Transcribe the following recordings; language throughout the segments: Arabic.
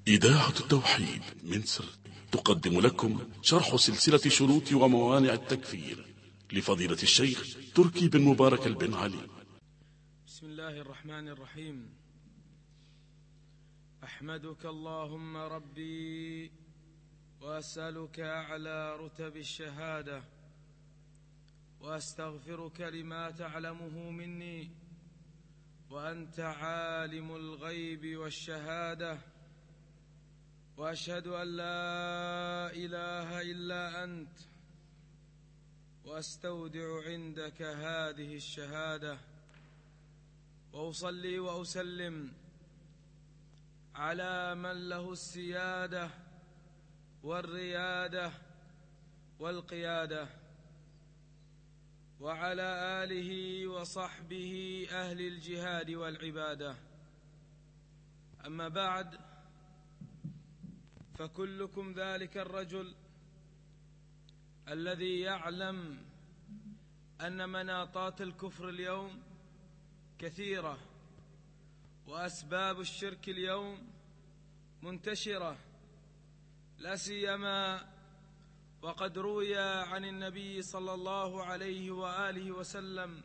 إذاعة التوحيد من سرت تقدم لكم شرح سلسلة شروط وموانع التكفير لفضيلة الشيخ تركي بن مبارك بن علي. بسم الله الرحمن الرحيم. أحمدك اللهم ربي وأسألك أعلى رتب الشهادة، وأستغفرك لما تعلمه مني وأنت عالم الغيب والشهادة، وأشهد أن لا إله إلا أنت، وأستودع عندك هذه الشهادة، وأصلي وأسلم على من له السيادة والريادة والقيادة، وعلى آله وصحبه أهل الجهاد والعبادة. أما بعد، فكلكم ذلك الرجل الذي يعلم أن مناطات الكفر اليوم كثيرة، وأسباب الشرك اليوم منتشرة، لا سيما وقد روي عن النبي صلى الله عليه وآله وسلم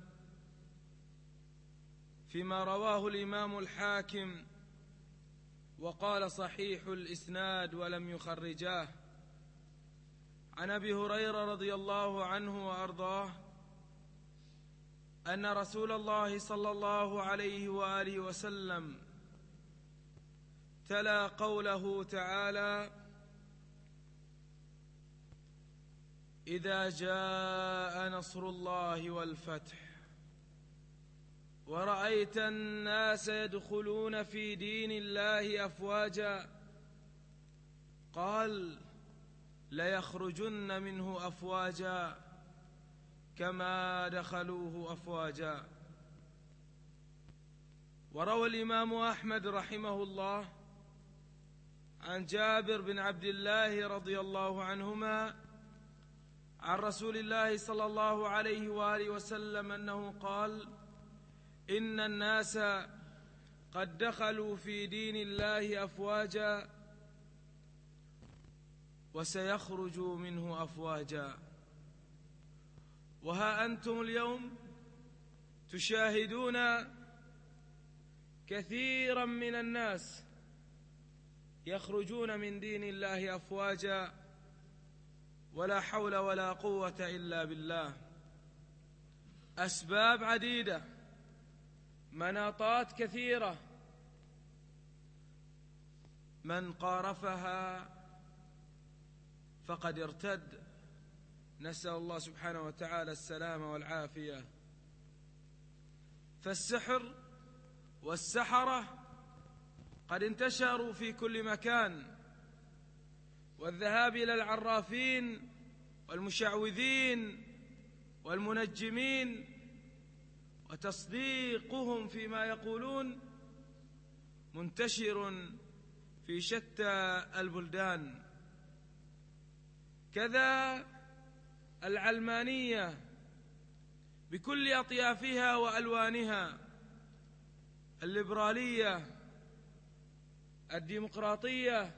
فيما رواه الإمام الحاكم وقال صحيح الإسناد ولم يخرجاه، عن أبي هريرة رضي الله عنه وأرضاه أن رسول الله صلى الله عليه وآله وسلم تلا قوله تعالى: إذا جاء نصر الله والفتح ورأيت الناس يدخلون في دين الله أفواجا، قال: ليخرجن منه أفواجا كما دخلوه أفواجا. وروى الإمام أحمد رحمه الله عن جابر بن عبد الله رضي الله عنهما عن رسول الله صلى الله عليه وآله وسلم أنه قال: إن الناس قد دخلوا في دين الله أفواجا وسيخرجوا منه أفواجا. وها أنتم اليوم تشاهدون كثيرا من الناس يخرجون من دين الله أفواجا، ولا حول ولا قوة إلا بالله. أسباب عديدة، مناطات كثيرة، من قارفها فقد ارتد، نسأل الله سبحانه وتعالى السلامة والعافية. فالسحر والسحرة قد انتشروا في كل مكان، والذهاب إلى العرافين والمشعوذين والمنجمين وتصديقهم فيما يقولون منتشر في شتى البلدان. كذا العلمانية بكل أطيافها وألوانها، الليبرالية، الديمقراطية،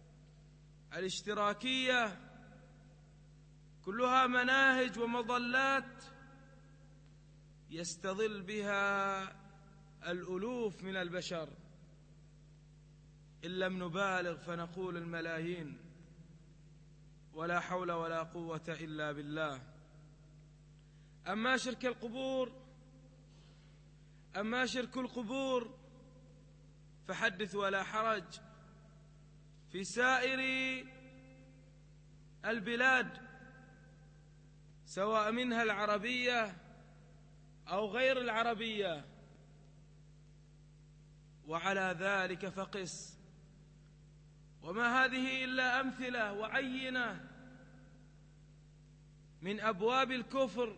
الاشتراكية، كلها مناهج ومظلات يستظل بها الألوف من البشر، إن لم نبالغ فنقول الملايين، ولا حول ولا قوة إلا بالله. أما شرك القبور فحدث ولا حرج، في سائر البلاد سواء منها العربية أو غير العربية. وعلى ذلك فقس، وما هذه إلا أمثلة وعينة من أبواب الكفر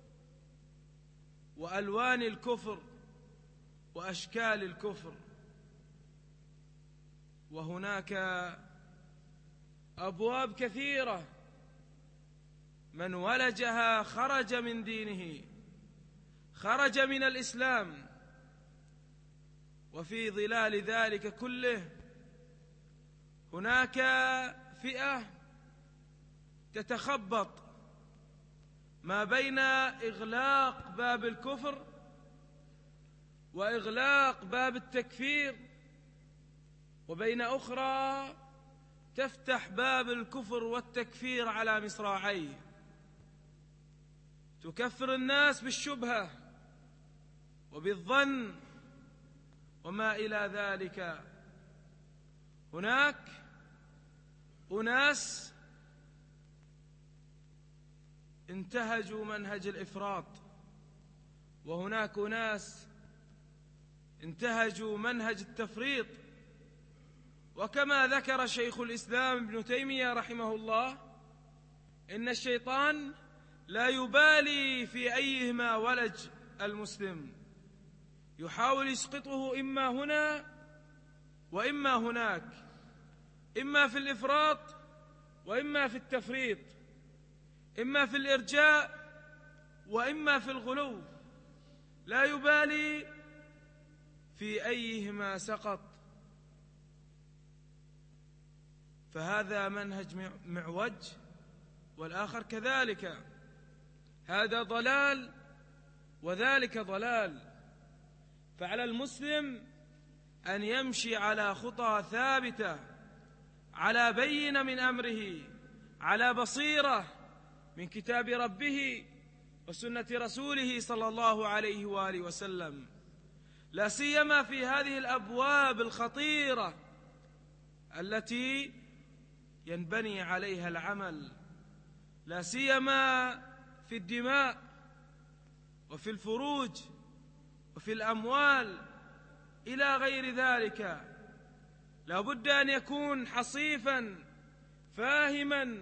وألوان الكفر وأشكال الكفر. وهناك أبواب كثيرة من ولجها خرج من دينه، خرج من الإسلام. وفي ظلال ذلك كله هناك فئة تتخبط ما بين إغلاق باب الكفر وإغلاق باب التكفير، وبين أخرى تفتح باب الكفر والتكفير على مصراعيه، تكفر الناس بالشبهة وبالظن وما إلى ذلك. هناك أناس انتهجوا منهج الإفراط، وهناك أناس انتهجوا منهج التفريط. وكما ذكر شيخ الإسلام ابن تيمية رحمه الله إن الشيطان لا يبالي في أيهما ولج المسلم، يحاول يسقطه إما هنا وإما هناك، إما في الإفراط وإما في التفريط، إما في الإرجاء وإما في الغلو، لا يبالي في أيهما سقط. فهذا منهج معوج والآخر كذلك، هذا ضلال وذلك ضلال. فعلى المسلم أن يمشي على خطى ثابتة، على بينة من أمره، على بصيرة من كتاب ربه وسنة رسوله صلى الله عليه وآله وسلم، لا سيما في هذه الأبواب الخطيرة التي ينبني عليها العمل، لا سيما في الدماء وفي الفروج وفي الأموال إلى غير ذلك. لا بد أن يكون حصيفا فاهما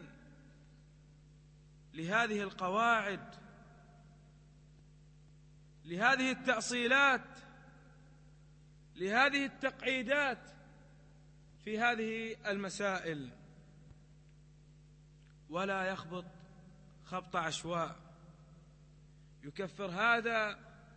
لهذه القواعد، لهذه التأصيلات، لهذه التقعيدات في هذه المسائل، ولا يخبط خبط عشواء يكفر هذا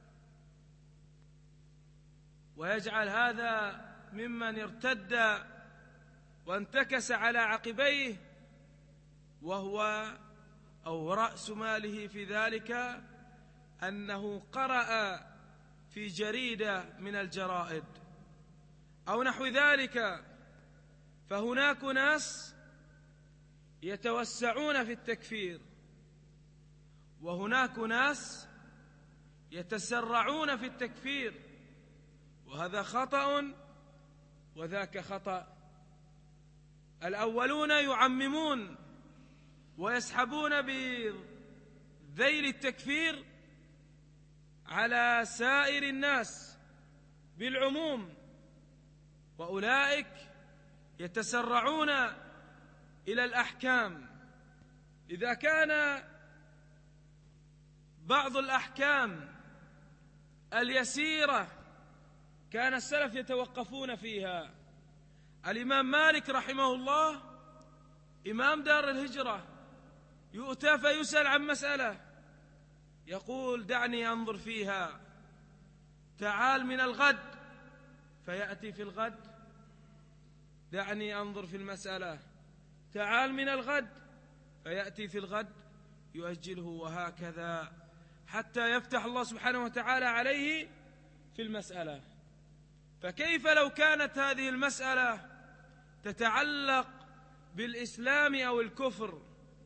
ويجعل هذا ممن ارتد وانتكس على عقبيه، وهو أو رأس ماله في ذلك أنه قرأ في جريدة من الجرائد أو نحو ذلك. فهناك ناس يتوسعون في التكفير، وهناك ناس يتسرعون في التكفير، وهذا خطأ وذاك خطأ. الأولون يعممون ويسحبون بذيل التكفير على سائر الناس بالعموم، وأولئك يتسرعون إلى الأحكام. إذا كان بعض الأحكام اليسيرة كان السلف يتوقفون فيها. الإمام مالك رحمه الله إمام دار الهجرة يؤتى فيسأل عن مسألة يقول دعني أنظر فيها، تعال من الغد، فيأتي في الغد، دعني أنظر في المسألة، تعال من الغد، فيأتي في الغد، يؤجله، وهكذا حتى يفتح الله سبحانه وتعالى عليه في المسألة. فكيف لو كانت هذه المسألة تتعلق بالإسلام أو الكفر،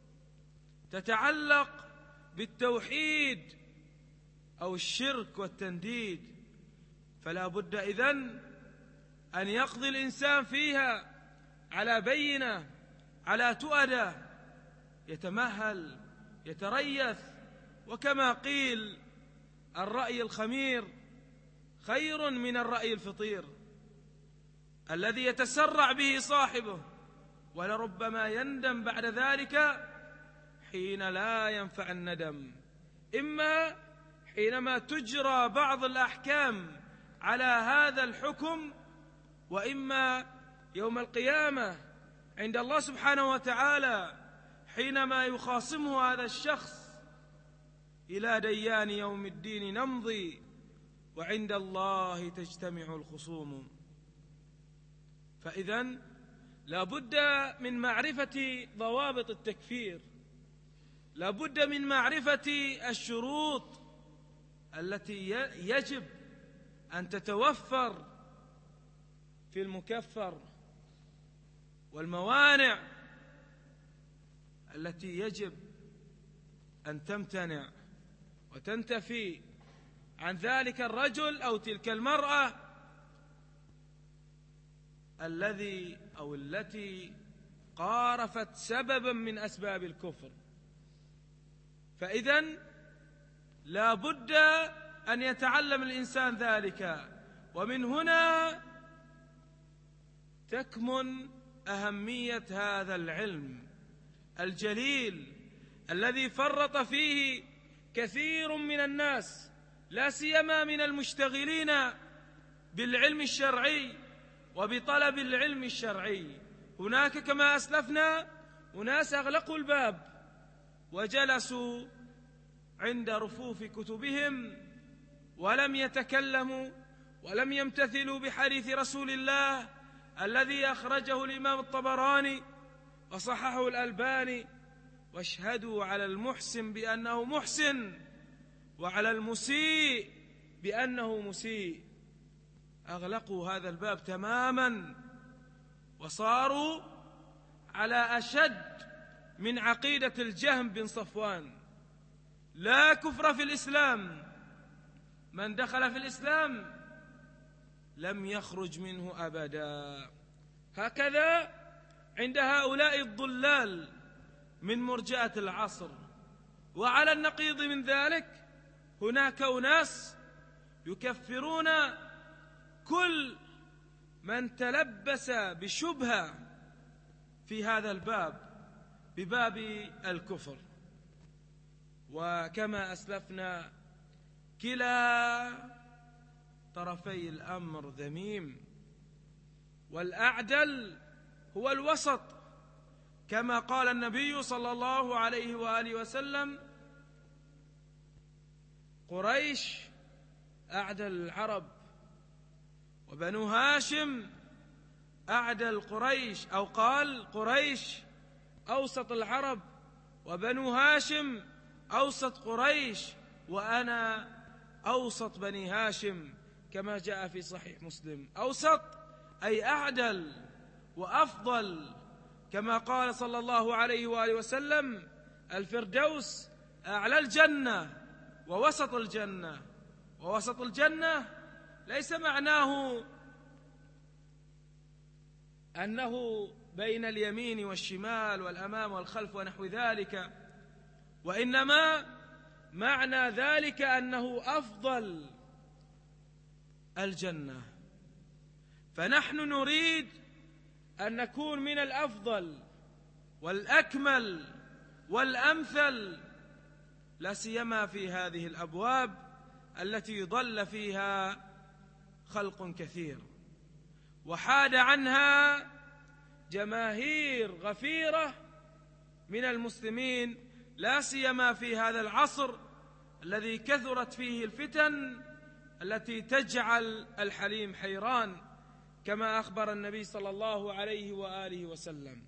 تتعلق بالتوحيد أو الشرك والتنديد؟ فلا بد إذن أن يقضي الإنسان فيها على بينة، على تؤدة، يتمهل، يتريث. وكما قيل الرأي الخمير خير من الرأي الفطير، الذي يتسرع به صاحبه ولربما يندم بعد ذلك حين لا ينفع الندم، إما حينما تجرى بعض الأحكام على هذا الحكم، وإما يوم القيامة عند الله سبحانه وتعالى حينما يخاصمه هذا الشخص إلى ديان يوم الدين نمضي وعند الله تجتمع الخصوم. فإذن لا بد من معرفة ضوابط التكفير، لا بد من معرفة الشروط التي يجب أن تتوفر في المكفر، والموانع التي يجب أن تمتنع وتنتفي عن ذلك الرجل أو تلك المرأة الذي أو التي قارفت سببا من أسباب الكفر. فإذن لا بد أن يتعلم الإنسان ذلك، ومن هنا تكمن أهمية هذا العلم الجليل الذي فرط فيه كثير من الناس، لا سيما من المشتغلين بالعلم الشرعي وبطلب العلم الشرعي. هناك كما أسلفنا أناس أغلقوا الباب وجلسوا عند رفوف كتبهم ولم يتكلموا ولم يمتثلوا بحديث رسول الله الذي أخرجه الإمام الطبراني وصححه الألباني، واشهدوا على المحسن بأنه محسن وعلى المسيء بأنه مسيء. أغلقوا هذا الباب تماما وصاروا على أشد من عقيدة الجهم بن صفوان: لا كفر في الإسلام، من دخل في الإسلام لم يخرج منه أبدا. هكذا عند هؤلاء الضلال من مرجئة العصر. وعلى النقيض من ذلك هناك أناس يكفرون كل من تلبس بشبهة في هذا الباب، بباب الكفر. وكما أسلفنا كلا طرفي الأمر ذميم، والأعدل هو الوسط، كما قال النبي صلى الله عليه وآله وسلم: قريش أعدل العرب، وبنو هاشم أعدل قريش، أو قال قريش أوسط العرب، وبنو هاشم أوسط قريش، وأنا أوسط بني هاشم، كما جاء في صحيح مسلم. أوسط أي أعدل وأفضل، كما قال صلى الله عليه وآله وسلم: الفردوس أعلى الجنة ووسط الجنة. ووسط الجنة ليس معناه أنه بين اليمين والشمال والأمام والخلف ونحو ذلك، وإنما معنى ذلك أنه أفضل الجنة. فنحن نريد أن نكون من الأفضل والأكمل والأمثل، لا سيما في هذه الأبواب التي ضل فيها خلق كثير وحاد عنها جماهير غفيرة من المسلمين، لا سيما في هذا العصر الذي كثرت فيه الفتن التي تجعل الحليم حيران، كما أخبر النبي صلى الله عليه وآله وسلم.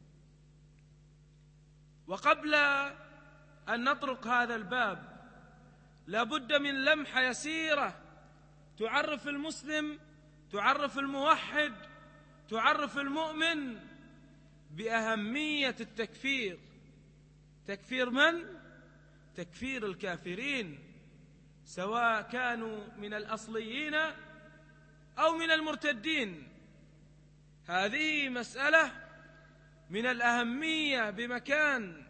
وقبل أن نطرق هذا الباب لابد من لمحة يسيرة تعرف المسلم، تعرف الموحد، تعرف المؤمن بأهمية التكفير. تكفير من؟ تكفير الكافرين، سواء كانوا من الأصليين أو من المرتدين. هذه مسألة من الأهمية بمكان،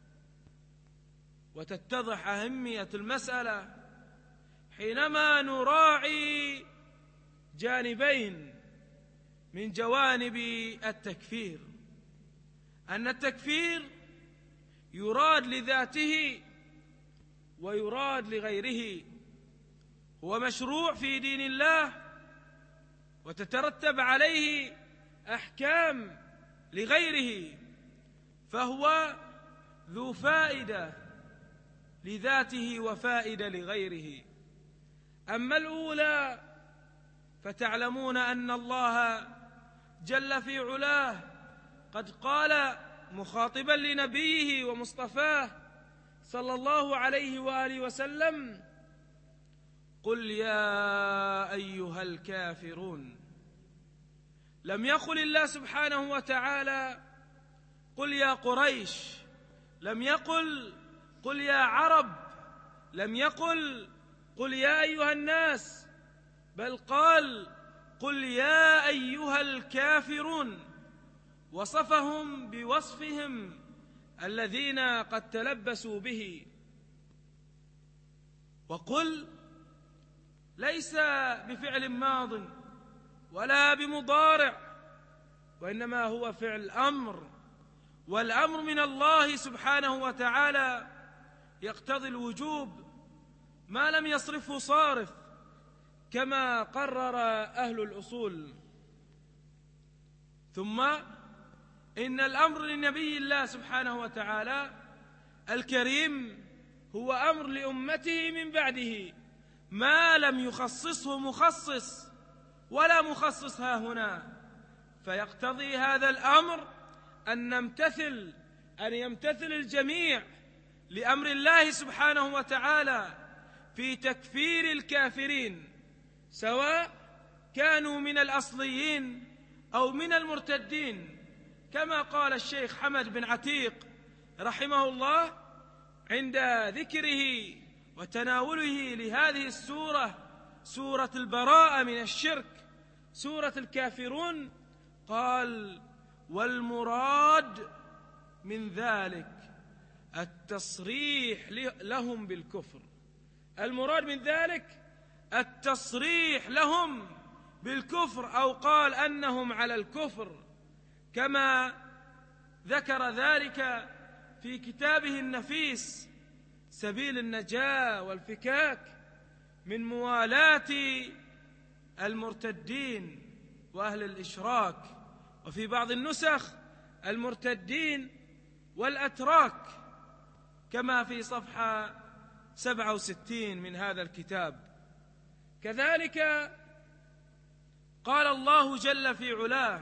وتتضح أهمية المسألة حينما نراعي جانبين من جوانب التكفير: أن التكفير يراد لذاته ويراد لغيره، هو مشروع في دين الله وتترتب عليه أحكام لغيره، فهو ذو فائدة لذاته وفائدة لغيره. أما الأولى فتعلمون أن الله جل في علاه قد قال مخاطبا لنبيه ومصطفاه صلى الله عليه وآله وسلم: قل يا أيها الكافرون. لم يقل الله سبحانه وتعالى: قل يا قريش، لم يقل: قل يا عرب، لم يقل: قل يا أيها الناس، بل قال: قل يا أيها الكافرون، وصفهم بوصفهم الذين قد تلبسوا به. وقل ليس بفعل ماض ولا بمضارع، وإنما هو فعل أمر، والأمر من الله سبحانه وتعالى يقتضي الوجوب ما لم يصرفه صارف، كما قرر أهل الأصول. ثم إن الأمر لنبي الله سبحانه وتعالى الكريم هو أمر لأمته من بعده، ما لم يخصصه مخصص ولا مخصص ها هنا، فيقتضي هذا الأمر أن يمتثل الجميع لأمر الله سبحانه وتعالى في تكفير الكافرين، سواء كانوا من الأصليين أو من المرتدين، كما قال الشيخ حمد بن عتيق رحمه الله عند ذكره وتناوله لهذه السورة، سورة البراءة من الشرك، سورة الكافرون، قال: والمراد من ذلك التصريح لهم بالكفر. المراد من ذلك التصريح لهم بالكفر، أو قال أنهم على الكفر، كما ذكر ذلك في كتابه النفيس سبيل النجاة والفكاك من موالاة المرتدين وأهل الإشراك، وفي بعض النسخ المرتدين والأتراك، كما في صفحة 67 من هذا الكتاب. كذلك قال الله جل في علاه: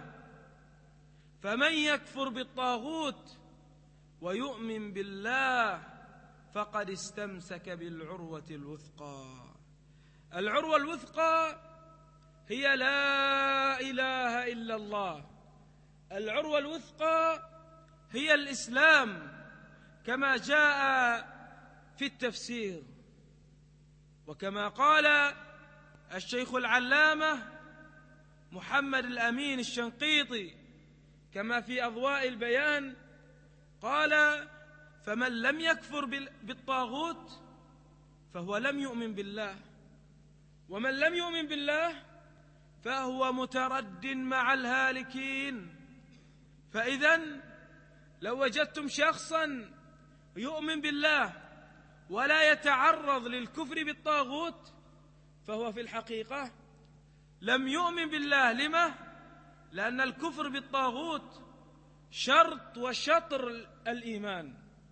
فمن يكفر بالطاغوت ويؤمن بالله فقد استمسك بالعروة الوثقى. العروة الوثقى هي لا إله إلا الله، العروة الوثقى هي الإسلام، كما جاء في التفسير، وكما قال الشيخ العلامة محمد الأمين الشنقيطي كما في أضواء البيان، قال: فمن لم يكفر بالطاغوت فهو لم يؤمن بالله، ومن لم يؤمن بالله فهو مترد مع الهالكين. فإذن لو وجدتم شخصا يؤمن بالله ولا يتعرض للكفر بالطاغوت فهو في الحقيقة لم يؤمن بالله. لما؟ لأن الكفر بالطاغوت شرط وشطر الإيمان.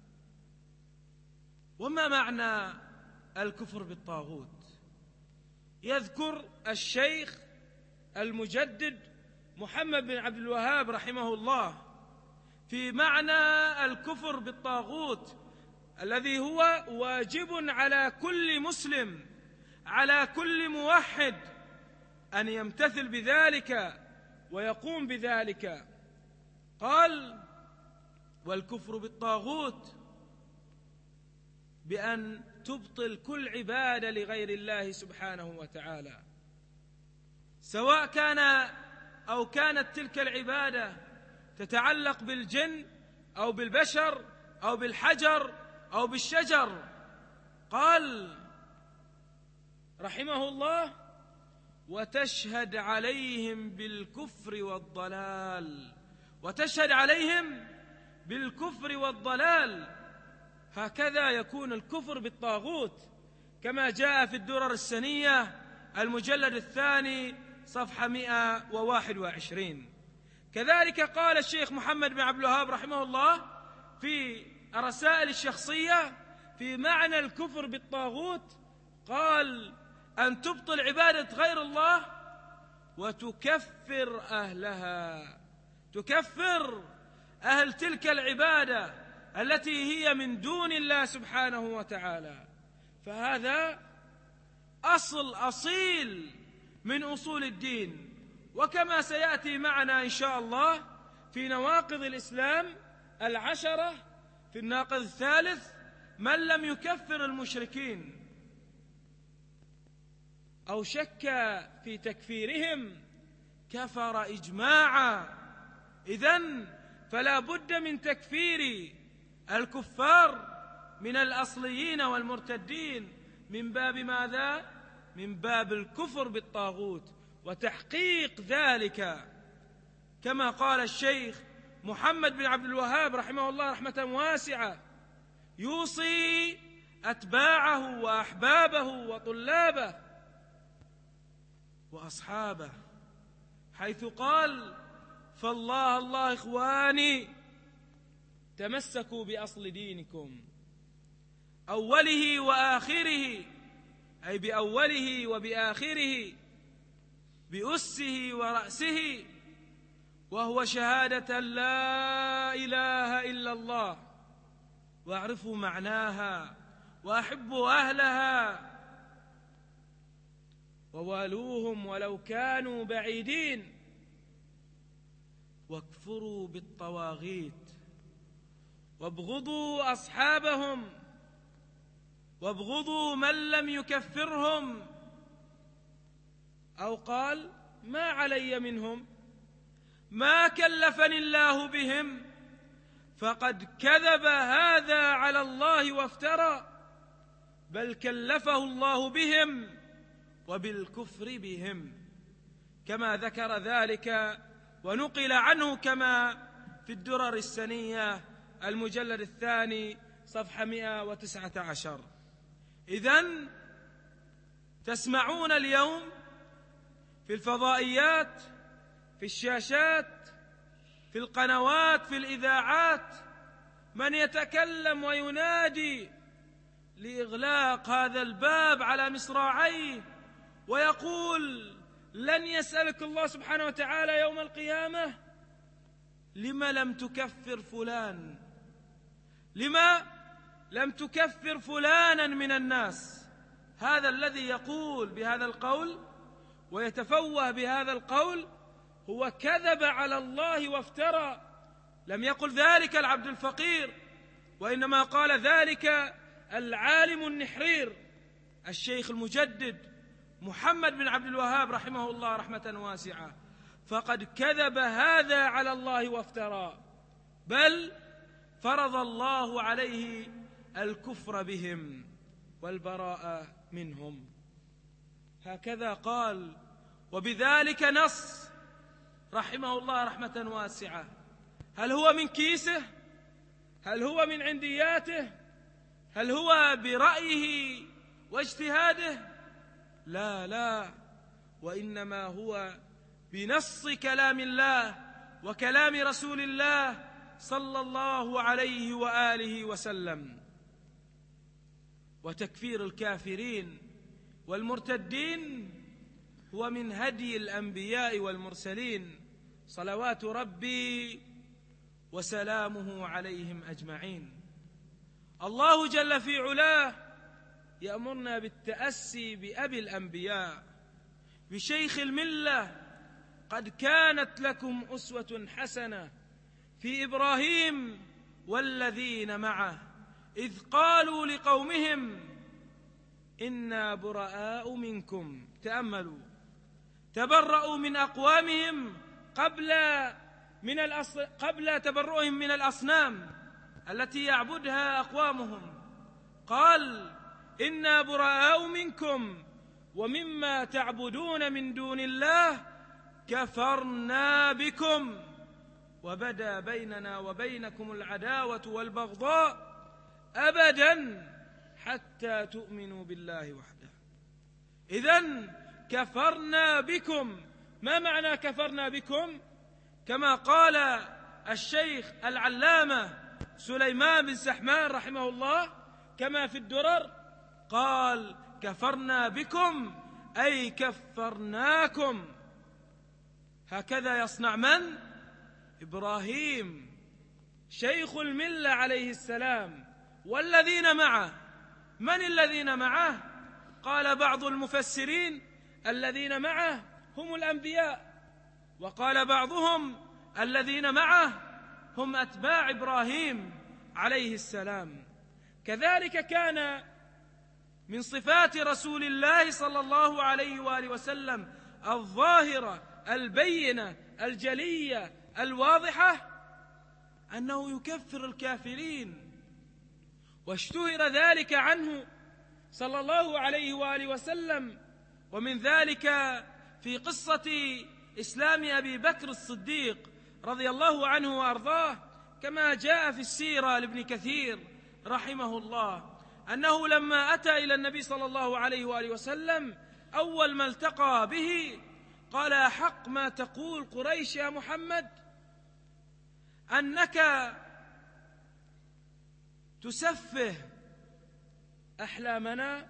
وما معنى الكفر بالطاغوت؟ يذكر الشيخ المجدد محمد بن عبد الوهاب رحمه الله في معنى الكفر بالطاغوت الذي هو واجب على كل مسلم، على كل موحد، أن يمتثل بذلك ويقوم بذلك. قال: والكفر بالطاغوت بأن تبطل كل عبادة لغير الله سبحانه وتعالى، سواء كانت تلك العبادة تتعلق بالجن أو بالبشر أو بالحجر أو بالشجر. قال رحمه الله: وتشهد عليهم بالكفر والضلال. وتشهد عليهم بالكفر والضلال. هكذا يكون الكفر بالطاغوت، كما جاء في الدرر السنية المجلد 2 صفحة 121. كذلك قال الشيخ محمد بن عبد الوهاب رحمه الله في الرسائل الشخصية في معنى الكفر بالطاغوت، قال: أن تبطل عبادة غير الله وتكفر أهلها. تكفر أهل تلك العبادة التي هي من دون الله سبحانه وتعالى. فهذا أصل أصيل من أصول الدين. وكما سيأتي معنا إن شاء الله في نواقض الإسلام 10 في الناقض الثالث: من لم يكفر المشركين أو شك في تكفيرهم كفر إجماعا. إذن فلا بد من تكفير الكفار من الأصليين والمرتدين من باب ماذا؟ من باب الكفر بالطاغوت وتحقيق ذلك، كما قال الشيخ محمد بن عبد الوهاب رحمه الله رحمة واسعة: يوصي أتباعه وأحبابه وطلابه وأصحابه، حيث قال: فالله الله إخواني تمسكوا بأصل دينكم أوله وآخره، أي بأوله وبآخره، بأسه ورأسه، وهو شهادة لا إله إلا الله، واعرفوا معناها وأحبوا أهلها ووالوهم ولو كانوا بعيدين، واكفروا بالطواغيت وابغضوا أصحابهم وابغضوا من لم يكفرهم. أو قال: ما علي منهم، ما كلفني الله بهم، فقد كذب هذا على الله وافترى، بل كلفه الله بهم وبالكفر بهم، كما ذكر ذلك ونقل عنه كما في الدرر السنية المجلد 2 صفحة 119. إذن تسمعون اليوم في الفضائيات، في الشاشات، في القنوات، في الإذاعات، من يتكلم وينادي لإغلاق هذا الباب على مصراعيه ويقول: لن يسألك الله سبحانه وتعالى يوم القيامة لما لم تكفر فلان، لما لم تكفر فلانا من الناس. هذا الذي يقول بهذا القول ويتفوه بهذا القول هو كذب على الله وافترى. لم يقل ذلك العبد الفقير، وإنما قال ذلك العالم النحرير الشيخ المجدد محمد بن عبد الوهاب رحمه الله رحمة واسعة. فقد كذب هذا على الله وافترى، بل فرض الله عليه الكفر بهم والبراءة منهم. هكذا قال، وبذلك نص رحمه الله رحمة واسعة. هل هو من كيسه؟ هل هو من عندياته؟ هل هو برأيه واجتهاده؟ لا لا، وإنما هو بنص كلام الله وكلام رسول الله صلى الله عليه وآله وسلم. وتكفير الكافرين والمرتدين هو من هدي الأنبياء والمرسلين صلوات ربي وسلامه عليهم أجمعين. الله جل في علاه يأمرنا بالتأسي بأبي الأنبياء، بشيخ الملة: قد كانت لكم أسوة حسنة في إبراهيم والذين معه إذ قالوا لقومهم إنا براء منكم. تأملوا، تبرؤوا من أقوامهم قبل تبرؤهم من الأصنام التي يعبدها أقوامهم. قال: إنا براء منكم ومما تعبدون من دون الله كفرنا بكم وبدا بيننا وبينكم العداوة والبغضاء أبدا حتى تؤمنوا بالله وحده. إذن كفرنا بكم. ما معنى كفرنا بكم؟ كما قال الشيخ العلامة سليمان بن سحمان رحمه الله كما في الدرر، قال: كفرنا بكم أي كفرناكم. هكذا يصنع من؟ إبراهيم شيخ الملة عليه السلام والذين معه. من الذين معه؟ قال بعض المفسرين الذين معه هم الأنبياء، وقال بعضهم الذين معه هم أتباع إبراهيم عليه السلام. كذلك كان من صفات رسول الله صلى الله عليه وآله وسلم الظاهرة البينة الجلية الواضحة أنه يكفر الكافرين، واشتهر ذلك عنه صلى الله عليه وآله وسلم. ومن ذلك في قصة إسلام أبي بكر الصديق رضي الله عنه وأرضاه، كما جاء في السيرة لابن كثير رحمه الله، أنه لما أتى إلى النبي صلى الله عليه وآله وسلم أول ما التقى به قال: أحق ما تقول قريش يا محمد أنك تسفه أحلامنا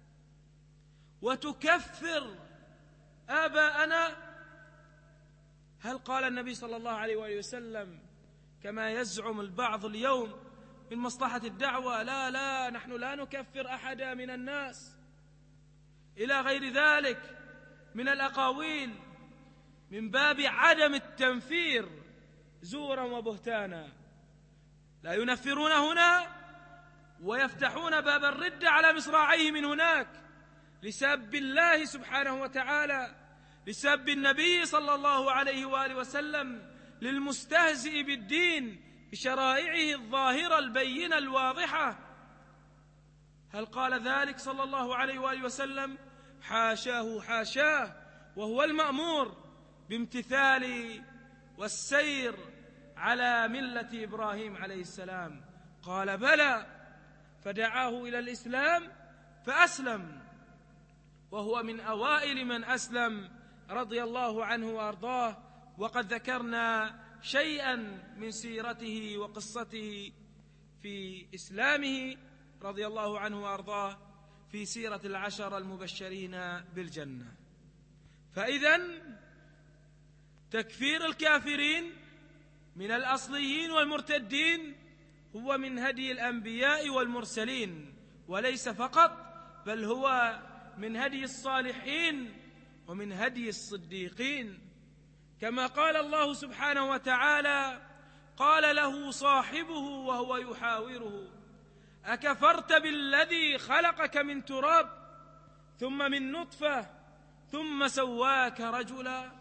وتكفر آباءنا؟ هل قال النبي صلى الله عليه وآله وسلم كما يزعم البعض اليوم من مصلحة الدعوة: لا نحن لا نكفر أحدا من الناس، إلى غير ذلك من الأقاويل من باب عدم التنفير زورا وبهتانا؟ لا ينفرون هنا ويفتحون باب الردة على مصراعيه من هناك لسب الله سبحانه وتعالى، لسب النبي صلى الله عليه وآله وسلم، للمستهزئ بالدين بشرائعه الظاهرة البينة الواضحة. هل قال ذلك صلى الله عليه وآله وسلم؟ حاشاه حاشاه، وهو المأمور بامتثال والسير على ملة إبراهيم عليه السلام. قال: بلى، فدعاه إلى الإسلام فأسلم، وهو من أوائل من أسلم رضي الله عنه وأرضاه. وقد ذكرنا شيئا من سيرته وقصته في إسلامه رضي الله عنه وأرضاه في سيرة العشر المبشرين بالجنة. فإذن تكفير الكافرين من الأصليين والمرتدين هو من هدي الأنبياء والمرسلين، وليس فقط، بل هو من هدي الصالحين ومن هدي الصديقين. كما قال الله سبحانه وتعالى: قال له صاحبه وهو يحاوره: أكفرت بالذي خلقك من تراب ثم من نطفة ثم سواك رجلا.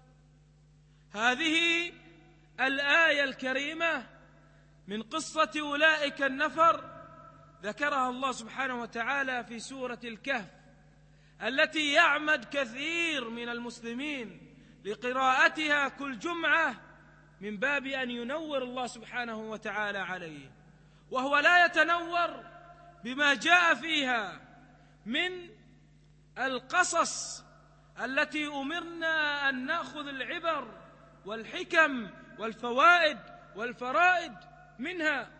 هذه الآية الكريمة من قصة أولئك النفر ذكرها الله سبحانه وتعالى في سورة الكهف، التي يعمد كثير من المسلمين لقراءتها كل جمعة من باب أن ينور الله سبحانه وتعالى عليه، وهو لا يتنور بما جاء فيها من القصص التي أمرنا أن نأخذ العبر والحكم والفوائد والفرائد منها.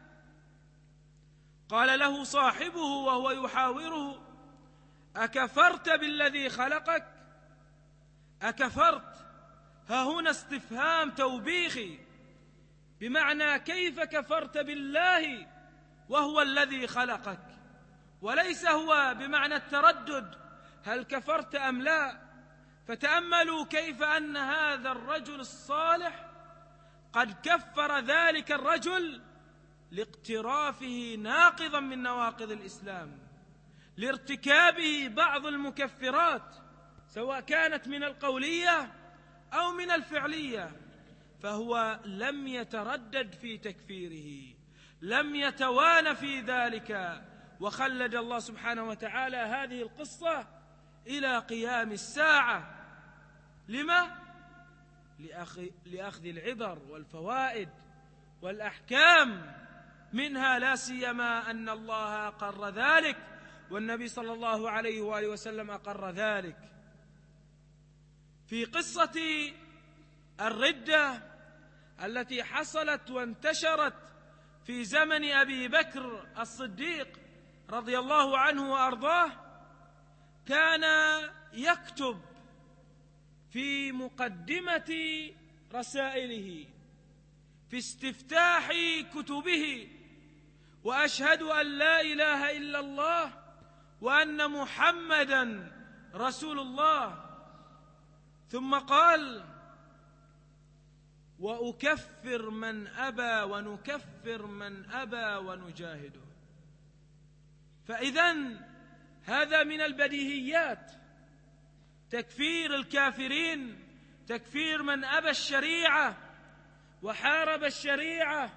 قال له صاحبه وهو يحاوره: أكفرت بالذي خلقك؟ أكفرت ها هنا استفهام توبيخي، بمعنى كيف كفرت بالله وهو الذي خلقك، وليس هو بمعنى التردد هل كفرت أم لا. فتأملوا كيف أن هذا الرجل الصالح قد كفر ذلك الرجل لاقترافه ناقضا من نواقض الإسلام، لارتكابه بعض المكفرات سواء كانت من القولية أو من الفعلية، فهو لم يتردد في تكفيره، لم يتوان في ذلك، وخلد الله سبحانه وتعالى هذه القصة إلى قيام الساعة. لما؟ لأخذ العبر والفوائد والأحكام منها، لا سيما أن الله أقر ذلك والنبي صلى الله عليه وآله وسلم أقر ذلك. في قصة الردة التي حصلت وانتشرت في زمن أبي بكر الصديق رضي الله عنه وأرضاه، كان يكتب في مقدمة رسائله في استفتاح كتبه: وأشهد أن لا إله إلا الله وأن محمدا رسول الله. ثم قال: وأكفر من أبى ونكفر من أبى ونجاهده. فإذن هذا من البديهيات، تكفير الكافرين، تكفير من أبى الشريعة وحارب الشريعة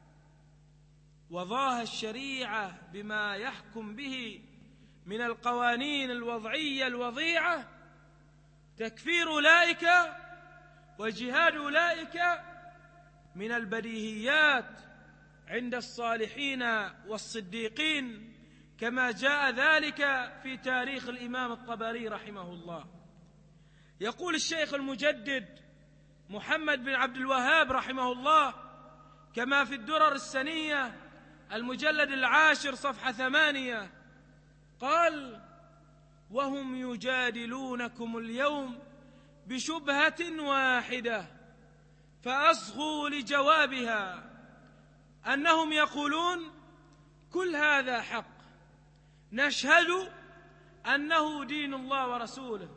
وضاهى الشريعة بما يحكم به من القوانين الوضعية الوضيعة، تكفير أولئك وجهاد أولئك من البديهيات عند الصالحين والصديقين، كما جاء ذلك في تاريخ الإمام الطبري رحمه الله. يقول الشيخ المجدد محمد بن عبد الوهاب رحمه الله كما في الدرر السنية المجلد 10 صفحة 8، قال: وهم يجادلونكم اليوم بشبهة واحدة فأصغوا لجوابها، أنهم يقولون: كل هذا حق، نشهد أنه دين الله ورسوله،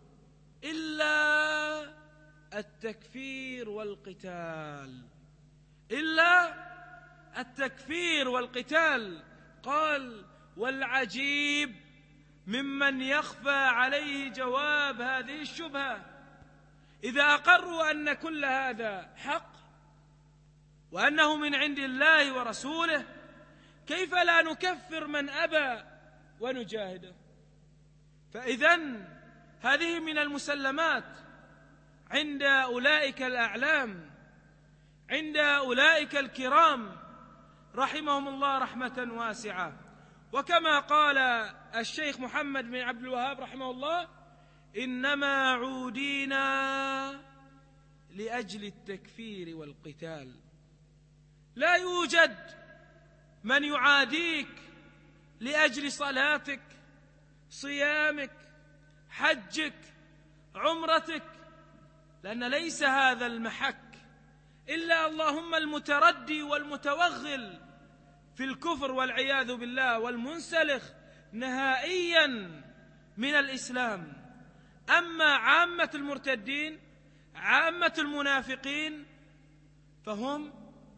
إلا التكفير والقتال، إلا التكفير والقتال. قال: والعجيب ممن يخفى عليه جواب هذه الشبهة، إذا أقروا أن كل هذا حق وأنه من عند الله ورسوله، كيف لا نكفر من أبى ونجاهده؟ فإذن هذه من المسلمات عند أولئك الأعلام، عند أولئك الكرام رحمهم الله رحمة واسعة. وكما قال الشيخ محمد بن عبد الوهاب رحمه الله: إنما عودينا لأجل التكفير والقتال. لا يوجد من يعاديك لأجل صلاتك، صيامك، حجك، عمرتك، لأن ليس هذا المحك، إلا اللهم المتردي والمتوغل في الكفر والعياذ بالله والمنسلخ نهائيا من الإسلام. أما عامة المرتدين، عامة المنافقين، فهم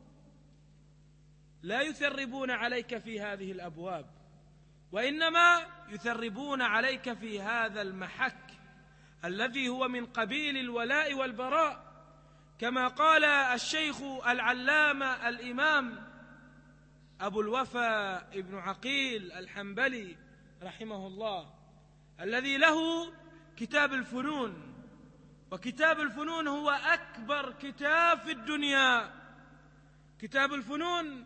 لا يثربون عليك في هذه الأبواب، وإنما يثربون عليك في هذا المحك الذي هو من قبيل الولاء والبراء، كما قال الشيخ العلامة الإمام أبو الوفا ابن عقيل الحنبلي رحمه الله، الذي له كتاب الفنون، وكتاب الفنون هو أكبر كتاب في الدنيا. كتاب الفنون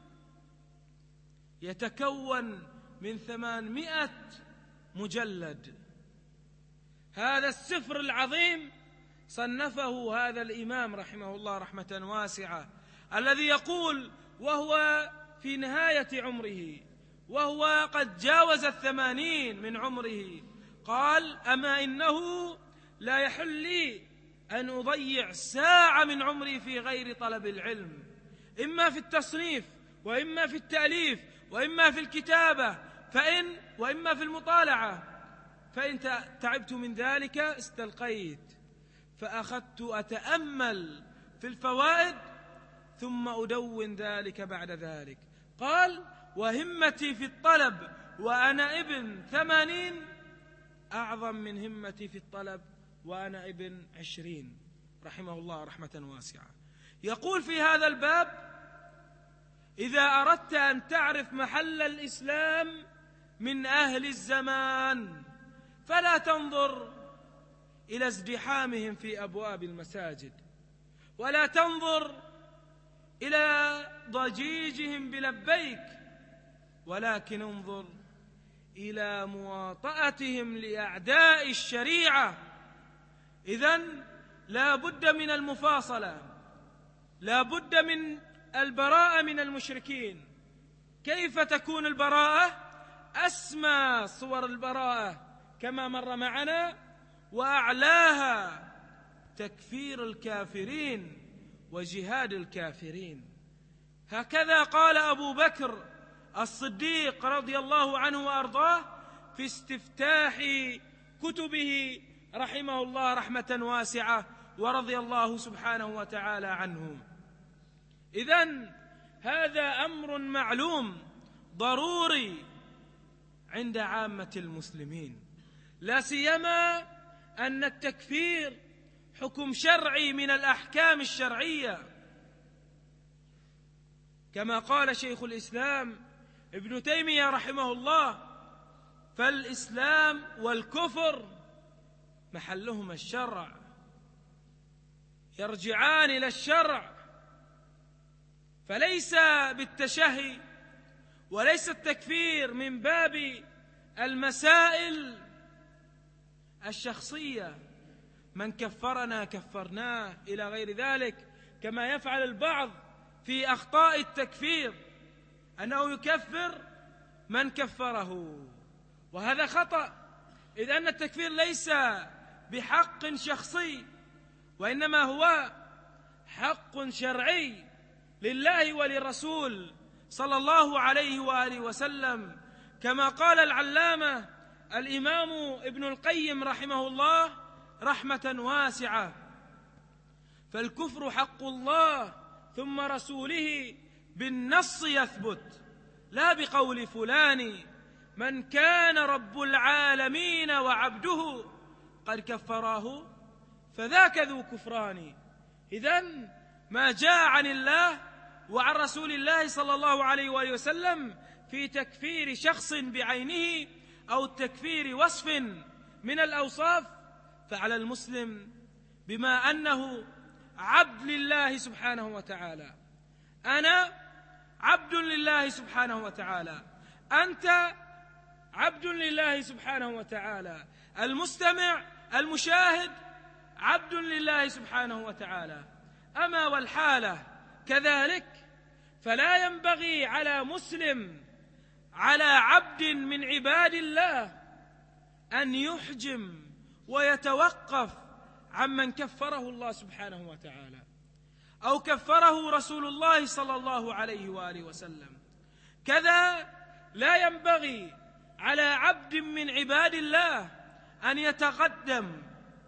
يتكون من 800 مجلد. هذا السفر العظيم صنفه هذا الإمام رحمه الله رحمة واسعة، الذي يقول وهو في نهاية عمره، وهو قد جاوز 80 من عمره، قال: أما إنه لا يحل لي أن أضيع ساعة من عمري في غير طلب العلم، إما في التصنيف، وإما في التأليف، وإما في الكتابة، وإما في المطالعة، فإن تعبت من ذلك استلقيت، فأخذت أتأمل في الفوائد ثم أدون ذلك بعد ذلك. قال: وهمتي في الطلب وأنا ابن 80 أعظم من همتي في الطلب وأنا ابن 20، رحمه الله رحمة واسعة. يقول في هذا الباب: إذا أردت أن تعرف محل الإسلام من أهل الزمان فلا تنظر إلى ازدحامهم في أبواب المساجد، ولا تنظر إلى ضجيجهم بلبيك، ولكن انظر إلى مواطأتهم لأعداء الشريعة. إذن لا بد من المفاصلة، لا بد من البراءة من المشركين. كيف تكون البراءة؟ أسمى صور البراءة كما مر معنا، وأعلاها تكفير الكافرين وجهاد الكافرين. هكذا قال أبو بكر الصديق رضي الله عنه وأرضاه في استفتاح كتبه رحمه الله رحمة واسعة، ورضي الله سبحانه وتعالى عنه. إذن هذا أمر معلوم ضروري عند عامة المسلمين، لا سيما أن التكفير حكم شرعي من الأحكام الشرعية، كما قال شيخ الإسلام ابن تيمية رحمه الله: فالإسلام والكفر محلهما الشرع، يرجعان إلى الشرع، فليس بالتشهي، وليس التكفير من باب المسائل الشخصية، من كفرنا كفرناه إلى غير ذلك، كما يفعل البعض في أخطاء التكفير، أنه يكفر من كفره، وهذا خطأ، إذ أن التكفير ليس بحق شخصي، وإنما هو حق شرعي لله وللرسول صلى الله عليه وآله وسلم، كما قال العلامة الإمام ابن القيم رحمه الله رحمة واسعة: فالكفر حق الله ثم رسوله بالنص يثبت، لا بقول فلان، من كان رب العالمين وعبده قد كفراه فذاك ذو كفران. إذن ما جاء عن الله وعن رسول الله صلى الله عليه وآله وسلم في تكفير شخص بعينه أو تكفير وصف من الأوصاف، فعلى المسلم بما أنه عبد لله سبحانه وتعالى، أنا عبد لله سبحانه وتعالى، أنت عبد لله سبحانه وتعالى، المستمع المشاهد عبد لله سبحانه وتعالى. أما والحالة كذلك، فلا ينبغي على مسلم على عبد من عباد الله أن يحجم ويتوقف عمن كفره الله سبحانه وتعالى أو كفره رسول الله صلى الله عليه وآله وسلم. كذا لا ينبغي على عبد من عباد الله أن يتقدم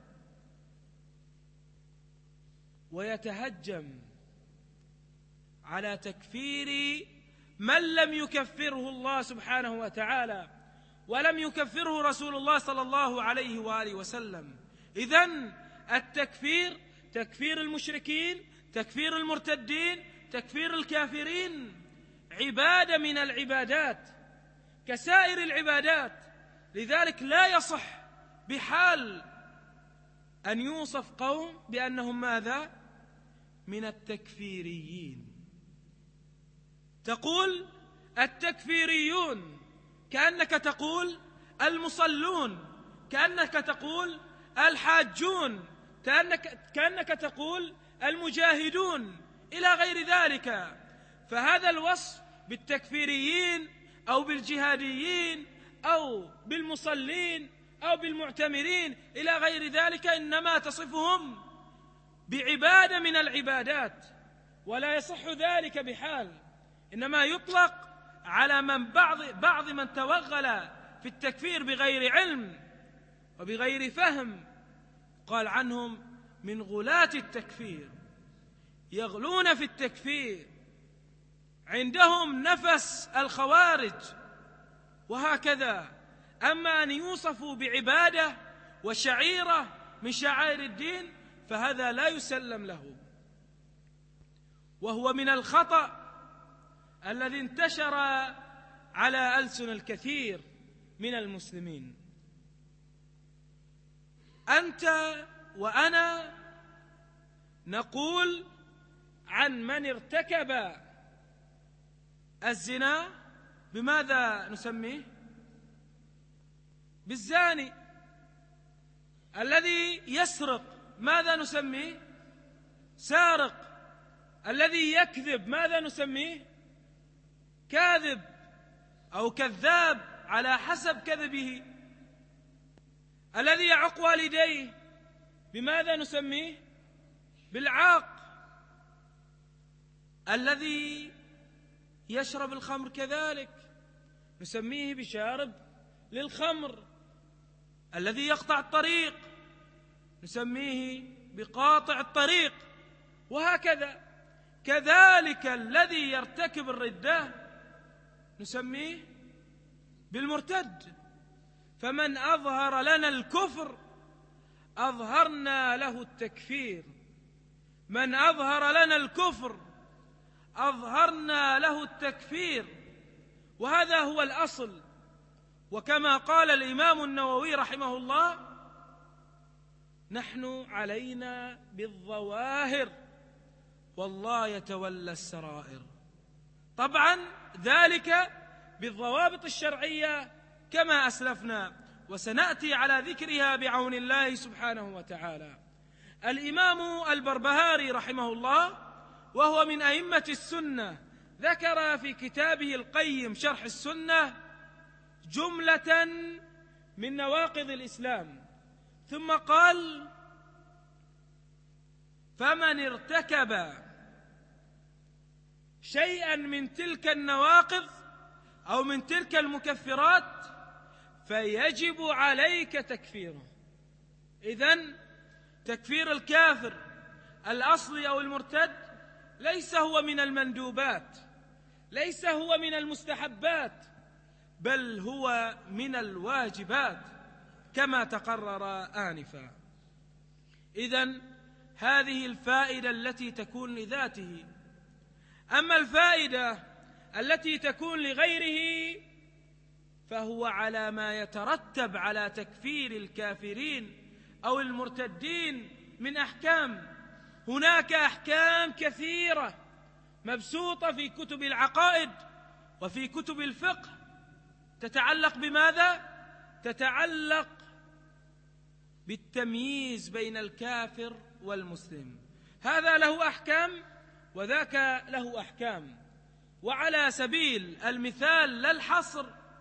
ويتهجم على تكفير من لم يكفره الله سبحانه وتعالى ولم يكفره رسول الله صلى الله عليه وآله وسلم. إذن التكفير، تكفير المشركين، تكفير المرتدين، تكفير الكافرين، عبادة من العبادات كسائر العبادات، لذلك لا يصح بحال أن يوصف قوم بأنهم ماذا؟ من التكفيريين. تقول التكفيريون كأنك تقول المصلون، كأنك تقول الحاجون، كأنك تقول المجاهدون إلى غير ذلك. فهذا الوصف بالتكفيريين أو بالجهاديين أو بالمصلين أو بالمعتمرين إلى غير ذلك إنما تصفهم بعبادة من العبادات، ولا يصح ذلك بحال، إنما يطلق على من بعض من توغل في التكفير بغير علم وبغير فهم، قال عنهم من غلاة التكفير، يغلون في التكفير، عندهم نفس الخوارج وهكذا. أما أن يوصفوا بعبادة وشعيرة من شعائر الدين فهذا لا يسلم له، وهو من الخطأ الذي انتشر على ألسن الكثير من المسلمين. أنت وأنا نقول عن من ارتكب الزنا بماذا نسميه؟ بالزاني. الذي يسرق ماذا نسميه؟ سارق. الذي يكذب ماذا نسميه؟ كاذب أو كذاب على حسب كذبه. الذي يعق والديه بماذا نسميه؟ بالعاق. الذي يشرب الخمر كذلك نسميه بشارب للخمر، الذي يقطع الطريق نسميه بقاطع الطريق، وهكذا. كذلك الذي يرتكب الردة نسميه بالمرتد. فمن أظهر لنا الكفر أظهرنا له التكفير، من أظهر لنا الكفر أظهرنا له التكفير، وهذا هو الأصل. وكما قال الإمام النووي رحمه الله: نحن علينا بالظواهر والله يتولى السرائر. طبعا ذلك بالضوابط الشرعية كما أسلفنا، وسنأتي على ذكرها بعون الله سبحانه وتعالى. الإمام البربهاري رحمه الله وهو من أئمة السنة ذكر في كتابه القيم شرح السنة جملة من نواقض الإسلام، ثم قال: فمن ارتكب شيئا من تلك النواقض أو من تلك المكفرات فيجب عليك تكفيره. إذن تكفير الكافر الأصلي أو المرتد ليس هو من المندوبات، ليس هو من المستحبات، بل هو من الواجبات كما تقرر آنفا. إذن هذه الفائدة التي تكون لذاته. أما الفائدة التي تكون لغيره فهو على ما يترتب على تكفير الكافرين أو المرتدين من أحكام. هناك أحكام كثيرة مبسوطة في كتب العقائد وفي كتب الفقه تتعلق بماذا؟ تتعلق بالتمييز بين الكافر والمسلم. هذا له أحكام وذاك له أحكام. وعلى سبيل المثال لا الحصر،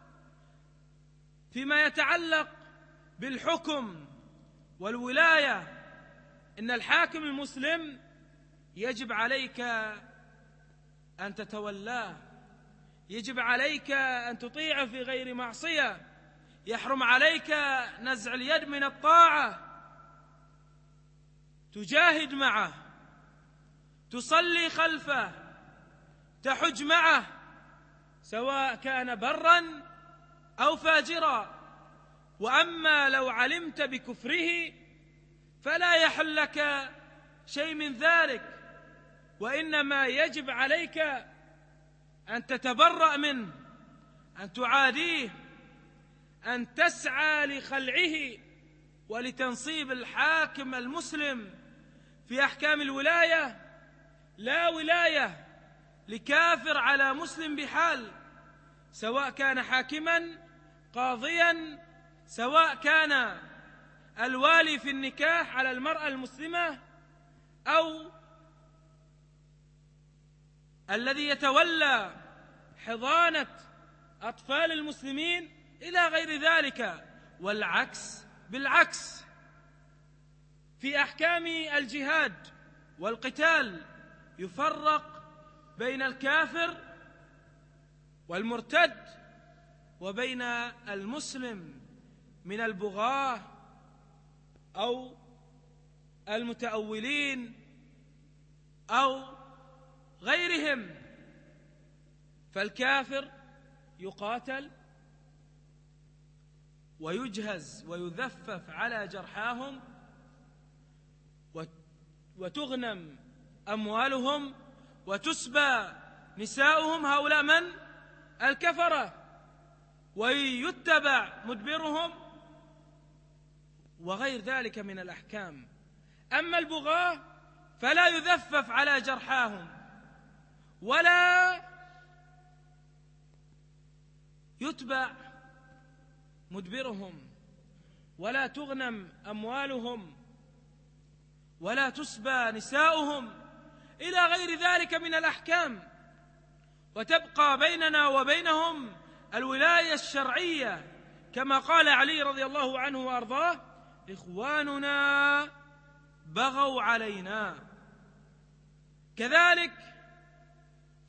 فيما يتعلق بالحكم والولاية، إن الحاكم المسلم يجب عليك أن تتولاه، يجب عليك أن تطيع في غير معصية، يحرم عليك نزع اليد من الطاعة، تجاهد معه، تصلي خلفه، تحج معه، سواء كان برا أو فاجرا. وأما لو علمت بكفره فلا يحل لك شيء من ذلك، وإنما يجب عليك أن تتبرأ منه، أن تعاديه، أن تسعى لخلعه ولتنصيب الحاكم المسلم في أحكام الولاية. لا ولاية لكافر على مسلم بحال، سواء كان حاكما قاضيا، سواء كان الوالي في النكاح على المرأة المسلمة، أو الذي يتولى حضانة أطفال المسلمين إلى غير ذلك. والعكس بالعكس. في أحكام الجهاد والقتال يفرق بين الكافر والمرتد وبين المسلم من البغاة أو المتأولين أو غيرهم. فالكافر يقاتل ويجهز ويذفف على جرحاهم وتغنم أموالهم وتسبى نساؤهم، هؤلاء من؟ الكفرة، ويتبع مدبرهم وغير ذلك من الأحكام. أما البغاة فلا يذفف على جرحاهم ولا يتبع مدبرهم ولا تغنم أموالهم ولا تسبى نساؤهم إلى غير ذلك من الأحكام. وتبقى بيننا وبينهم الولاية الشرعية، كما قال علي رضي الله عنه وأرضاه: إخواننا بغوا علينا. كذلك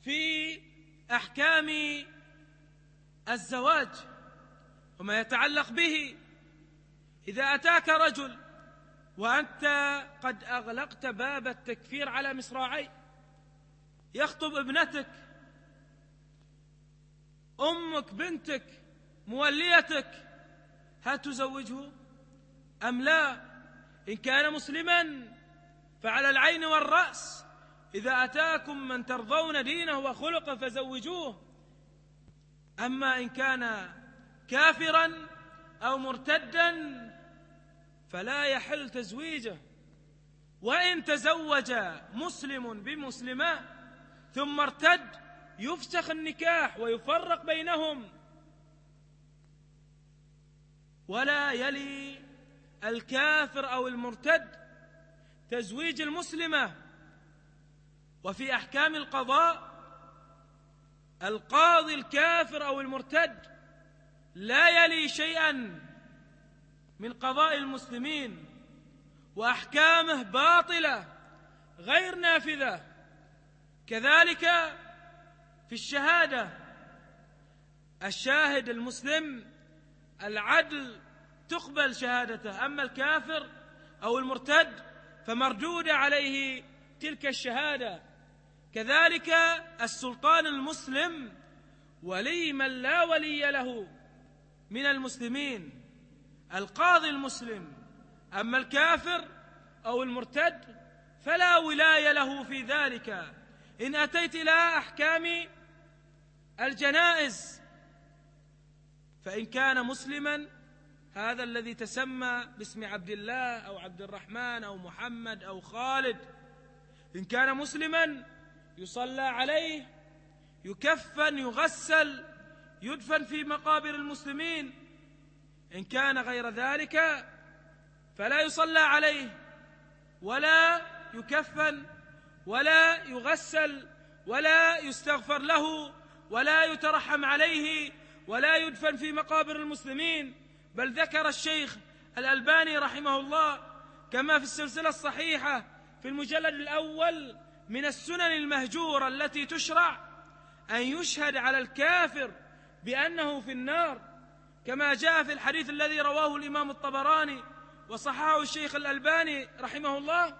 في أحكام الزواج وما يتعلق به. إذا أتاك رجل وأنت قد أغلقت باب التكفير على مصراعي، يخطب ابنتك، أمك، بنتك، موليتك، هل تزوجه أم لا؟ إن كان مسلما فعلى العين والرأس، إذا أتاكم من ترضون دينه وخلقه فزوجوه. أما إن كان كافرا أو مرتدا فلا يحل تزويجه. وإن تزوج مسلم بمسلمة ثم ارتد يفسخ النكاح ويفرق بينهم، ولا يلي الكافر أو المرتد تزويج المسلمة. وفي أحكام القضاء القاضي الكافر أو المرتد لا يلي شيئا من قضاء المسلمين، وأحكامه باطلة غير نافذة. كذلك في الشهادة، الشاهد المسلم العدل تقبل شهادته، أما الكافر أو المرتد فمردود عليه تلك الشهادة. كذلك السلطان المسلم ولي من لا ولي له من المسلمين، القاضي المسلم. أما الكافر أو المرتد فلا ولاية له في ذلك. إن أتيت إلى أحكام الجنائز فإن كان مسلما، هذا الذي تسمى باسم عبد الله أو عبد الرحمن أو محمد أو خالد، إن كان مسلما يصلى عليه، يكفن، يغسل، يدفن في مقابر المسلمين. إن كان غير ذلك فلا يصلى عليه ولا يكفن ولا يغسل ولا يستغفر له ولا يترحم عليه ولا يدفن في مقابر المسلمين. بل ذكر الشيخ الألباني رحمه الله كما في السلسلة الصحيحة في المجلد الأول من السنن المهجورة التي تشرع أن يشهد على الكافر بأنه في النار، كما جاء في الحديث الذي رواه الإمام الطبراني وصححه الشيخ الألباني رحمه الله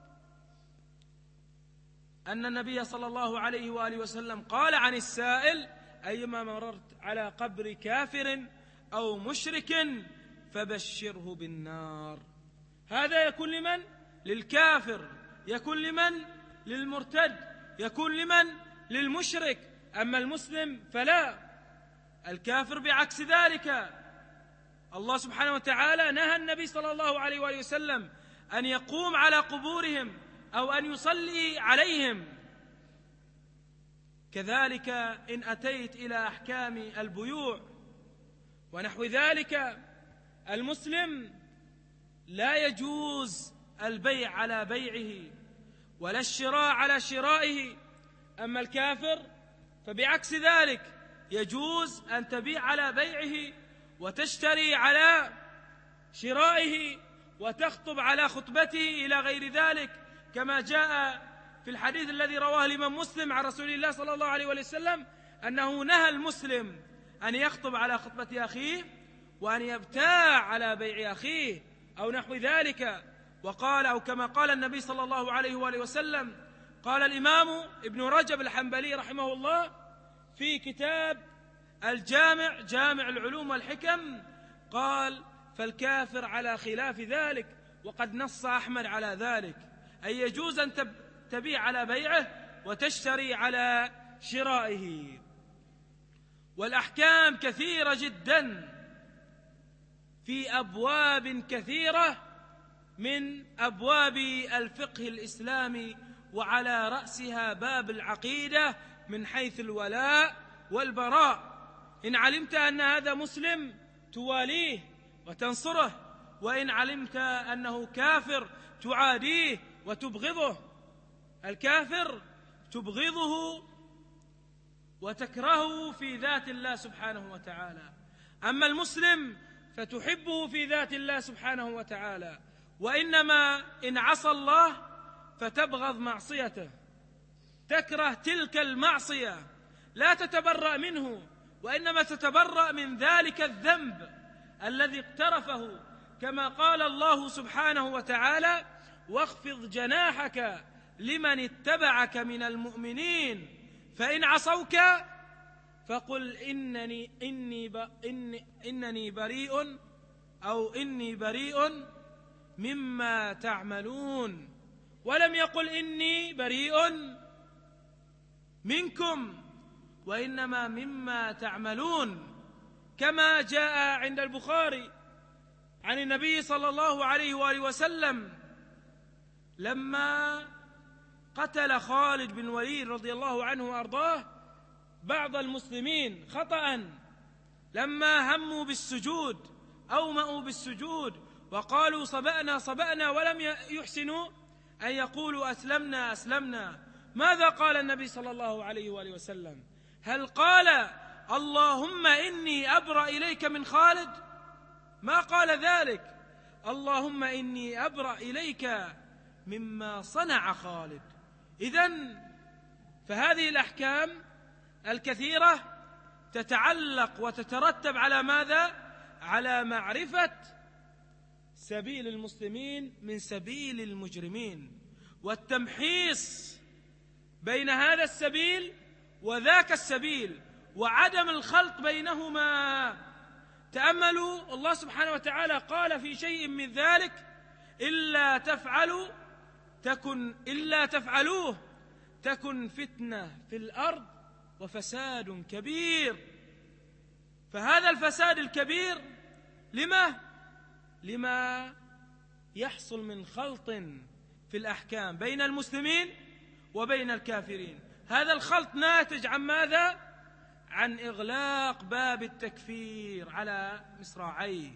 أن النبي صلى الله عليه وآله وسلم قال عن السائل: أيما مررت على قبر كافر أو مشرك فبشره بالنار. هذا يكون لمن؟ للكافر. يكون لمن؟ للمرتد. يكون لمن؟ للمشرك. أما المسلم فلا. الكافر بعكس ذلك. الله سبحانه وتعالى نهى النبي صلى الله عليه وآله وسلم أن يقوم على قبورهم أو أن يصلي عليهم. كذلك إن أتيت إلى أحكام البيوع ونحو ذلك، المسلم لا يجوز البيع على بيعه ولا الشراء على شرائه. أما الكافر فبعكس ذلك، يجوز أن تبيع على بيعه وتشتري على شرائه وتخطب على خطبته إلى غير ذلك، كما جاء في الحديث الذي رواه الإمام مسلم عن رسول الله صلى الله عليه وسلم أنه نهى المسلم أن يخطب على خطبة أخيه وأن يبتاع على بيع أخيه أو نحو ذلك. وقال أو كما قال النبي صلى الله عليه وآله وسلم، قال الإمام ابن رجب الحنبلي رحمه الله في كتاب الجامع، جامع العلوم والحكم، قال: فالكافر على خلاف ذلك، وقد نص أحمد على ذلك، أي يجوز أن تبيع على بيعه وتشتري على شرائه. والأحكام كثيرة جدا في أبواب كثيرة من أبواب الفقه الإسلامي، وعلى رأسها باب العقيدة من حيث الولاء والبراء. إن علمت أن هذا مسلم تواليه وتنصره، وإن علمت أنه كافر تعاديه وتبغضه. الكافر تبغضه وتكرهه في ذات الله سبحانه وتعالى، أما المسلم فتحبه في ذات الله سبحانه وتعالى. وإنما إن عصى الله فتبغض معصيته، تكره تلك المعصية لا تتبرأ منه، وإنما تتبرأ من ذلك الذنب الذي اقترفه، كما قال الله سبحانه وتعالى: واخفض جناحك لمن اتبعك من المؤمنين فإن عصوك فقل إنني بريء مما تعملون، ولم يقل إني بريء منكم وإنما مما تعملون، كما جاء عند البخاري عن النبي صلى الله عليه وآله وسلم لما قتل خالد بن وليد رضي الله عنه وأرضاه بعض المسلمين خطأ، لما هموا بالسجود أومأوا بالسجود وقالوا صبأنا ولم يحسنوا أن يقولوا أسلمنا. ماذا قال النبي صلى الله عليه وآله وسلم؟ هل قال اللهم إني أبرأ إليك من خالد؟ ما قال ذلك، اللهم إني أبرأ إليك مما صنع خالد. إذن فهذه الأحكام الكثيرة تتعلق وتترتب على ماذا؟ على معرفة سبيل المسلمين من سبيل المجرمين، والتمحيص بين هذا السبيل وذاك السبيل، وعدم الخلط بينهما. تأملوا الله سبحانه وتعالى قال في شيء من ذلك: إلا تفعلوه تكن فتنة في الأرض وفساد كبير. فهذا الفساد الكبير لما يحصل من خلط في الأحكام بين المسلمين وبين الكافرين. هذا الخلط ناتج عن ماذا؟ عن إغلاق باب التكفير على مصراعيه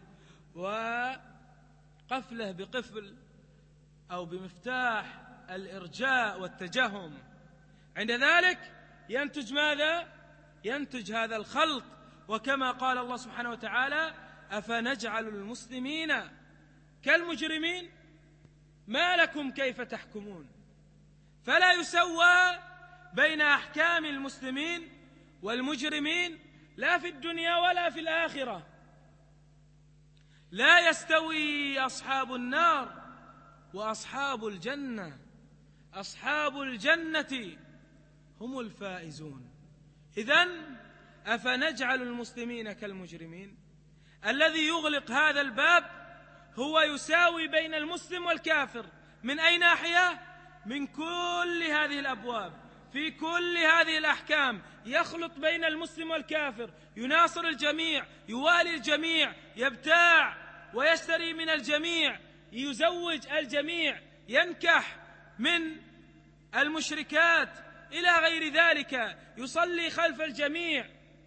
وقفله بقفل أو بمفتاح الإرجاء والتجهم. عند ذلك ينتج ماذا؟ ينتج هذا الخلط. وكما قال الله سبحانه وتعالى: أفنجعل المسلمين كالمجرمين ما لكم كيف تحكمون. فلا يسوى بين أحكام المسلمين والمجرمين لا في الدنيا ولا في الآخرة. لا يستوي أصحاب النار وأصحاب الجنة، أصحاب الجنة هم الفائزون. إذن أفنجعل المسلمين كالمجرمين؟ الذي يغلق هذا الباب هو يساوي بين المسلم والكافر. من أي ناحية؟ من كل هذه الأبواب، في كل هذه الأحكام يخلط بين المسلم والكافر، يناصر الجميع، يوالي الجميع، يبتاع ويشتري من الجميع، يزوج الجميع، ينكح من المشركات إلى غير ذلك، يصلي خلف الجميع،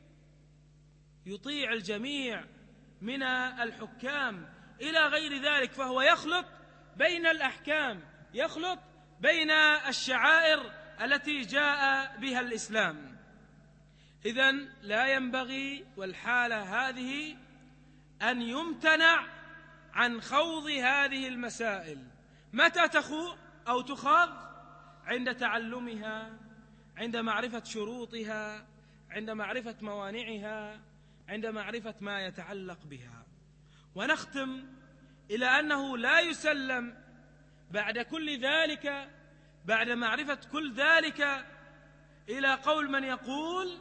يطيع الجميع من الحكام إلى غير ذلك. فهو يخلط بين الأحكام، يخلط بين الشعائر التي جاء بها الإسلام. إذن لا ينبغي والحالة هذه أن يمتنع عن خوض هذه المسائل. متى تخاض؟ عند تعلمها، عند معرفة شروطها، عند معرفة موانعها، عند معرفة ما يتعلق بها. ونختم إلى أنه لا يسلم بعد كل ذلك، بعد معرفة كل ذلك، إلى قول من يقول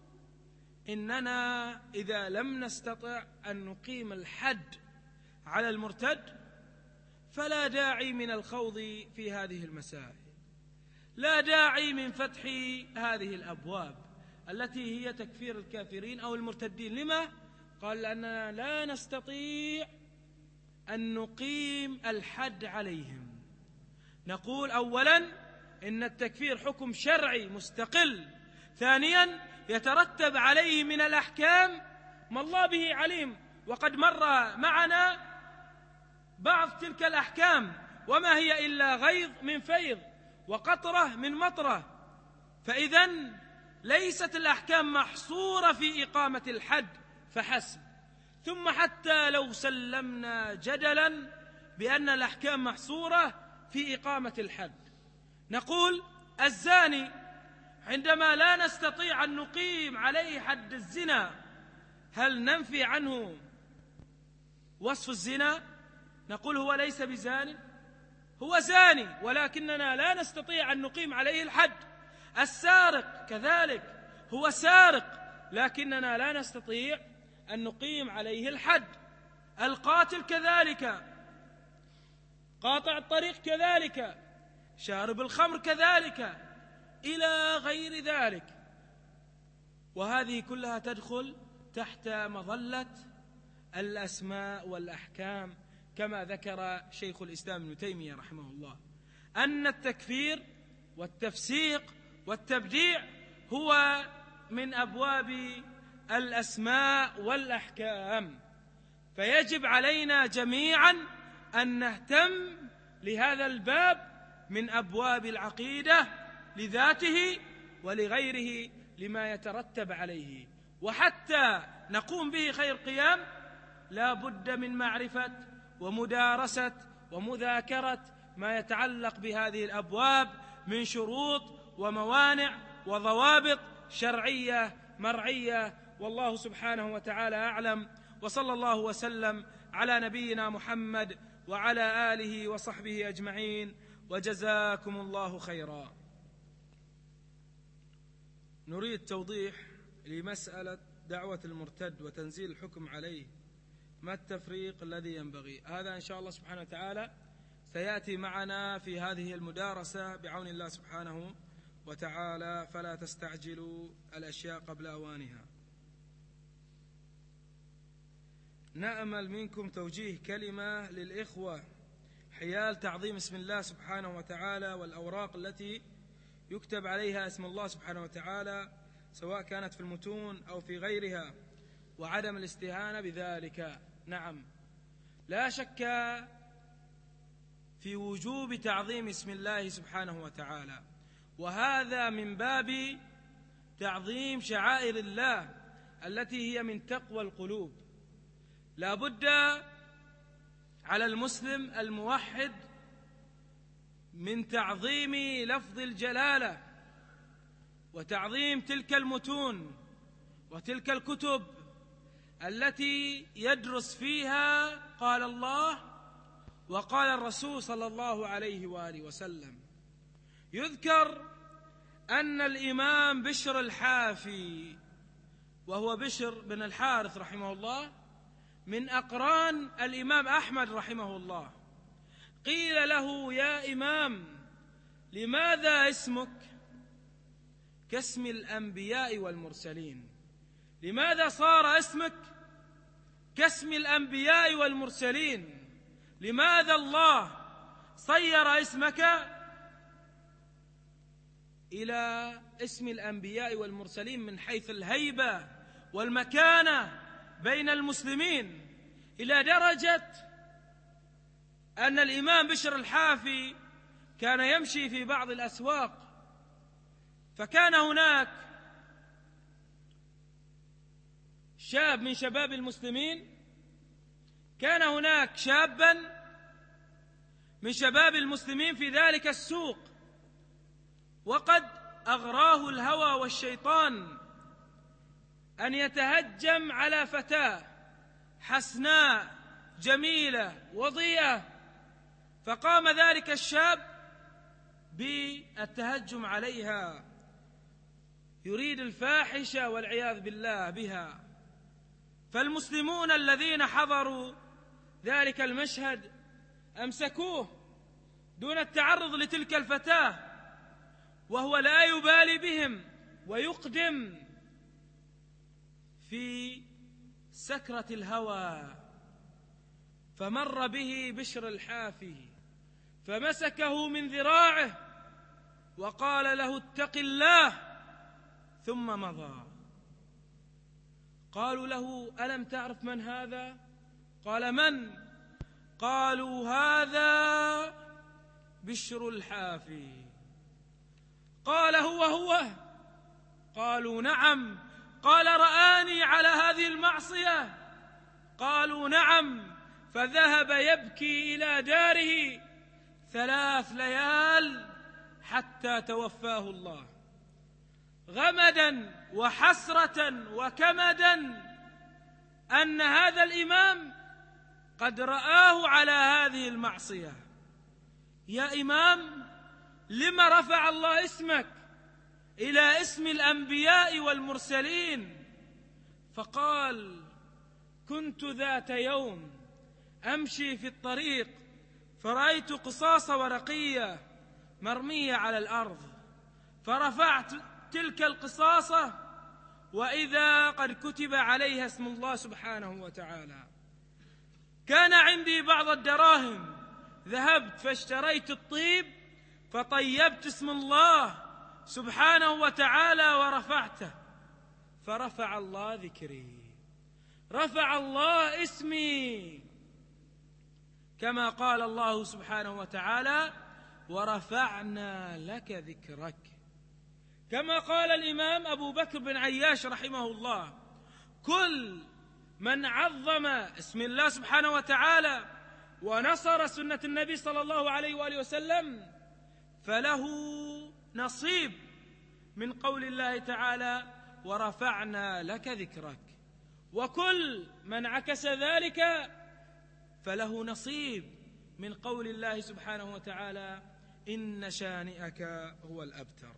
إننا إذا لم نستطع أن نقيم الحد على المرتد فلا داعي من الخوض في هذه المسائل، لا داعي من فتح هذه الأبواب التي هي تكفير الكافرين أو المرتدين. لما؟ قال لأننا لا نستطيع أن نقيم الحد عليهم. نقول أولا إن التكفير حكم شرعي مستقل، ثانيا يترتب عليه من الأحكام ما الله به عليم، وقد مر معنا بعض تلك الأحكام، وما هي إلا غيظ من فيض وقطرة من مطرة. فإذن ليست الأحكام محصورة في إقامة الحد فحسب. ثم حتى لو سلمنا جدلا بأن الأحكام محصورة في إقامة الحد، نقول الزاني عندما لا نستطيع أن نقيم عليه حد الزنا، هل ننفي عنه وصف الزنا؟ نقول هو ليس بزاني؟ هو زاني، ولكننا لا نستطيع أن نقيم عليه الحد. السارق كذلك هو سارق، لكننا لا نستطيع أن نقيم عليه الحد. القاتل كذلك، قاطع الطريق كذلك، شارب الخمر كذلك، إلى غير ذلك. وهذه كلها تدخل تحت مظلة الأسماء والأحكام، كما ذكر شيخ الإسلام ابن تيمية رحمه الله أن التكفير والتفسيق والتبديع هو من أبواب الأسماء والأحكام. فيجب علينا جميعا أن نهتم لهذا الباب من أبواب العقيدة لذاته ولغيره لما يترتب عليه. وحتى نقوم به خير قيام لا بد من معرفة ومدارسة ومذاكرة ما يتعلق بهذه الأبواب من شروط وموانع وضوابط شرعية مرعية. والله سبحانه وتعالى أعلم، وصلى الله وسلم على نبينا محمد وعلى آله وصحبه أجمعين، وجزاكم الله خيرا. نريد توضيح لمسألة دعوة المرتد وتنزيل الحكم عليه، ما التفريق الذي ينبغي؟ هذا إن شاء الله سبحانه وتعالى سيأتي معنا في هذه المدارسة بعون الله سبحانه وتعالى، فلا تستعجلوا الأشياء قبل أوانها. نأمل منكم توجيه كلمة للإخوة حيال تعظيم اسم الله سبحانه وتعالى والأوراق التي يكتب عليها اسم الله سبحانه وتعالى، سواء كانت في المتون أو في غيرها، وعدم الاستهانة بذلك. نعم، لا شك في وجوب تعظيم اسم الله سبحانه وتعالى، وهذا من باب تعظيم شعائر الله التي هي من تقوى القلوب. لا بد على المسلم الموحد من تعظيم لفظ الجلالة وتعظيم تلك المتون وتلك الكتب التي يدرس فيها قال الله وقال الرسول صلى الله عليه وآله وسلم. يذكر أن الإمام بشر الحافي، وهو بشر بن الحارث رحمه الله، من أقران الإمام أحمد رحمه الله، قيل له: يا إمام، لماذا اسمك كاسم الأنبياء والمرسلين؟ لماذا صار اسمك كاسم الأنبياء والمرسلين؟ لماذا الله صير اسمك إلى اسم الأنبياء والمرسلين من حيث الهيبة والمكانة بين المسلمين، إلى درجة أن الإمام بشر الحافي كان يمشي في بعض الأسواق، فكان هناك شاب من شباب المسلمين، كان هناك شابا من شباب المسلمين في ذلك السوق، وقد أغراه الهوى والشيطان أن يتهجم على فتاة حسناء جميلة وضيئة، فقام ذلك الشاب بالتهجم عليها، يريد الفاحشة والعياذ بالله بها. فالمسلمون الذين حضروا ذلك المشهد أمسكوه دون التعرض لتلك الفتاة، وهو لا يبالي بهم، ويقدم في سكرة الهوى. فمر به بشر الحافي فمسكه من ذراعه وقال له: اتق الله، ثم مضى. قالوا له: ألم تعرف من هذا؟ قال: من؟ قالوا: هذا بشر الحافي. قال: هو؟ قالوا: نعم. قال: رآني على هذه المعصية؟ قالوا: نعم. فذهب يبكي إلى داره 3 ليال حتى توفاه الله. غمدا وحسرة وكمدا أن هذا الإمام قد رآه على هذه المعصية. يا إمام، لما رفع الله اسمك إلى اسم الأنبياء والمرسلين؟ فقال: كنت ذات يوم أمشي في الطريق فرأيت قصاص ورقية مرمية على الأرض، فرفعت تلك القصاصة وإذا قد كتب عليها اسم الله سبحانه وتعالى. كان عندي بعض الدراهم، ذهبت فاشتريت الطيب فطيبت اسم الله سبحانه وتعالى ورفعته، فرفع الله ذكري، رفع الله اسمي، كما قال الله سبحانه وتعالى: ورفعنا لك ذكرك. كما قال الإمام أبو بكر بن عياش رحمه الله: كل من عظم اسم الله سبحانه وتعالى ونصر سنة النبي صلى الله عليه وآله وسلم فله نصيب من قول الله تعالى: ورفعنا لك ذكرك. وكل من عكس ذلك فله نصيب من قول الله سبحانه وتعالى: إن شانئك هو الأبتر.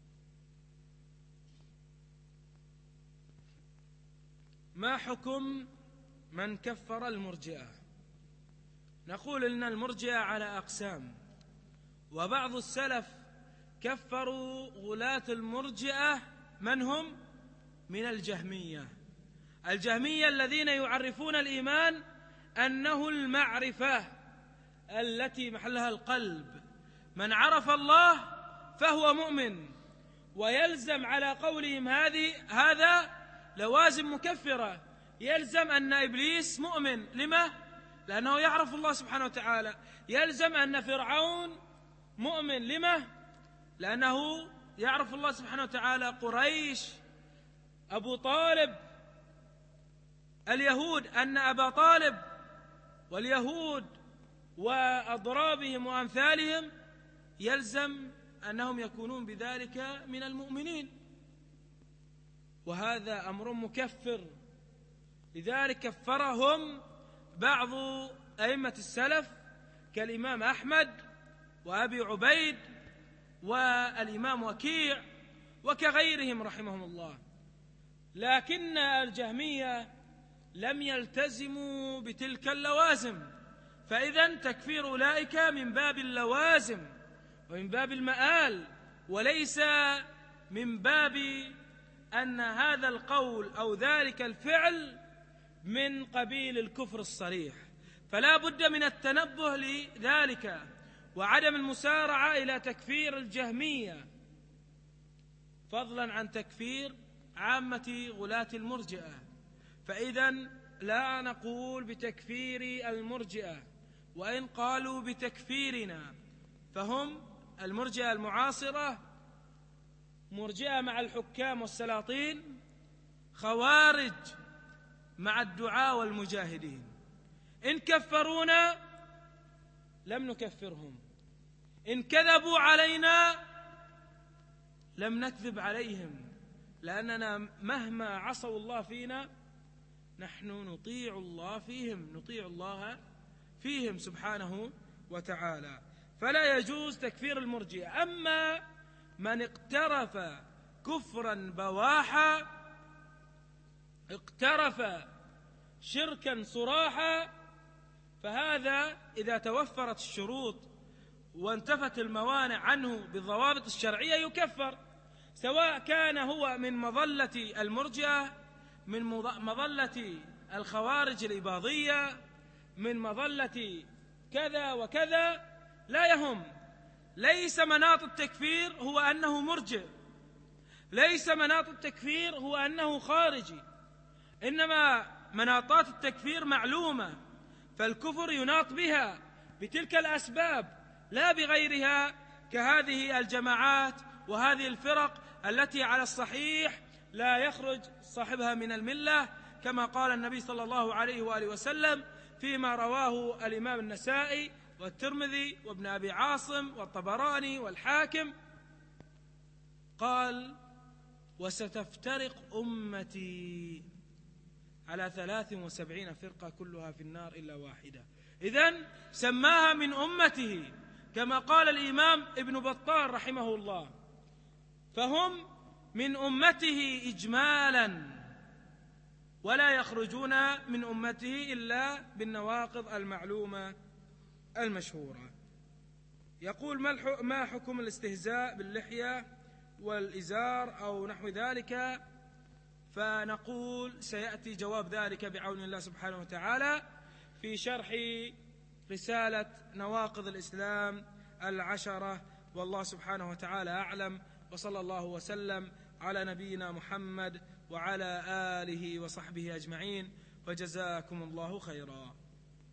ما حكم من كفر المرجئة؟ نقول إن المرجئة على أقسام، وبعض السلف كفروا غلاة المرجئة. من هم؟ من الجهمية. الجهمية الذين يعرفون الإيمان أنه المعرفة التي محلها القلب. من عرف الله فهو مؤمن، ويلزم على قولهم هذا لوازم مكفرة. يلزم أن إبليس مؤمن. لما؟ لأنه يعرف الله سبحانه وتعالى. يلزم أن فرعون مؤمن. لما؟ لأنه يعرف الله سبحانه وتعالى. قريش، أبو طالب، اليهود، أن أبا طالب واليهود وأضرابهم وأمثالهم يلزم أنهم يكونون بذلك من المؤمنين، وهذا أمر مكفر. لذلك كفرهم بعض أئمة السلف كالإمام أحمد وأبي عبيد والإمام وكيع وكغيرهم رحمهم الله. لكن الجهمية لم يلتزموا بتلك اللوازم، فإذن تكفير أولئك من باب اللوازم ومن باب المآل، وليس من باب أن هذا القول أو ذلك الفعل من قبيل الكفر الصريح. فلا بد من التنبه لذلك وعدم المسارعة إلى تكفير الجهمية، فضلا عن تكفير عامة غلاة المرجئة. فإذن لا نقول بتكفير المرجئة، وإن قالوا بتكفيرنا فهم المرجئة المعاصرة، مرجئة مع الحكام والسلاطين، خوارج مع الدعاة والمجاهدين. إن كفرونا لم نكفرهم، إن كذبوا علينا لم نكذب عليهم، لأننا مهما عصوا الله فينا نحن نطيع الله فيهم سبحانه وتعالى. فلا يجوز تكفير المرجئة. أما من اقترف كفرا بواحا، اقترف شركا صراحا، فهذا إذا توفرت الشروط وانتفت الموانع عنه بالضوابط الشرعية يكفر، سواء كان هو من مظلة المرجئة، من مظلة الخوارج الإباضية، من مظلة كذا وكذا، لا يهم. ليس مناط التكفير هو أنه مرجئ، ليس مناط التكفير هو أنه خارجي، إنما مناطات التكفير معلومة، فالكفر يناط بها بتلك الأسباب لا بغيرها، كهذه الجماعات وهذه الفرق التي على الصحيح لا يخرج صاحبها من الملة، كما قال النبي صلى الله عليه وآله وسلم فيما رواه الإمام النسائي والترمذي وابن أبي عاصم والطبراني والحاكم، قال: وستفترق أمتي على 73 فرقة كلها في النار إلا واحدة. إذن سماها من أمته كما قال الإمام ابن بطال رحمه الله، فهم من أمته إجمالا، ولا يخرجون من أمته إلا بالنواقض المعلومة المشهورة. يقول: ما حكم الاستهزاء باللحية والإزار أو نحو ذلك؟ فنقول سيأتي جواب ذلك بعون الله سبحانه وتعالى في شرح رسالة نواقض الإسلام 10، والله سبحانه وتعالى أعلم، وصلى الله وسلم على نبينا محمد وعلى آله وصحبه أجمعين، وجزاكم الله خيرا.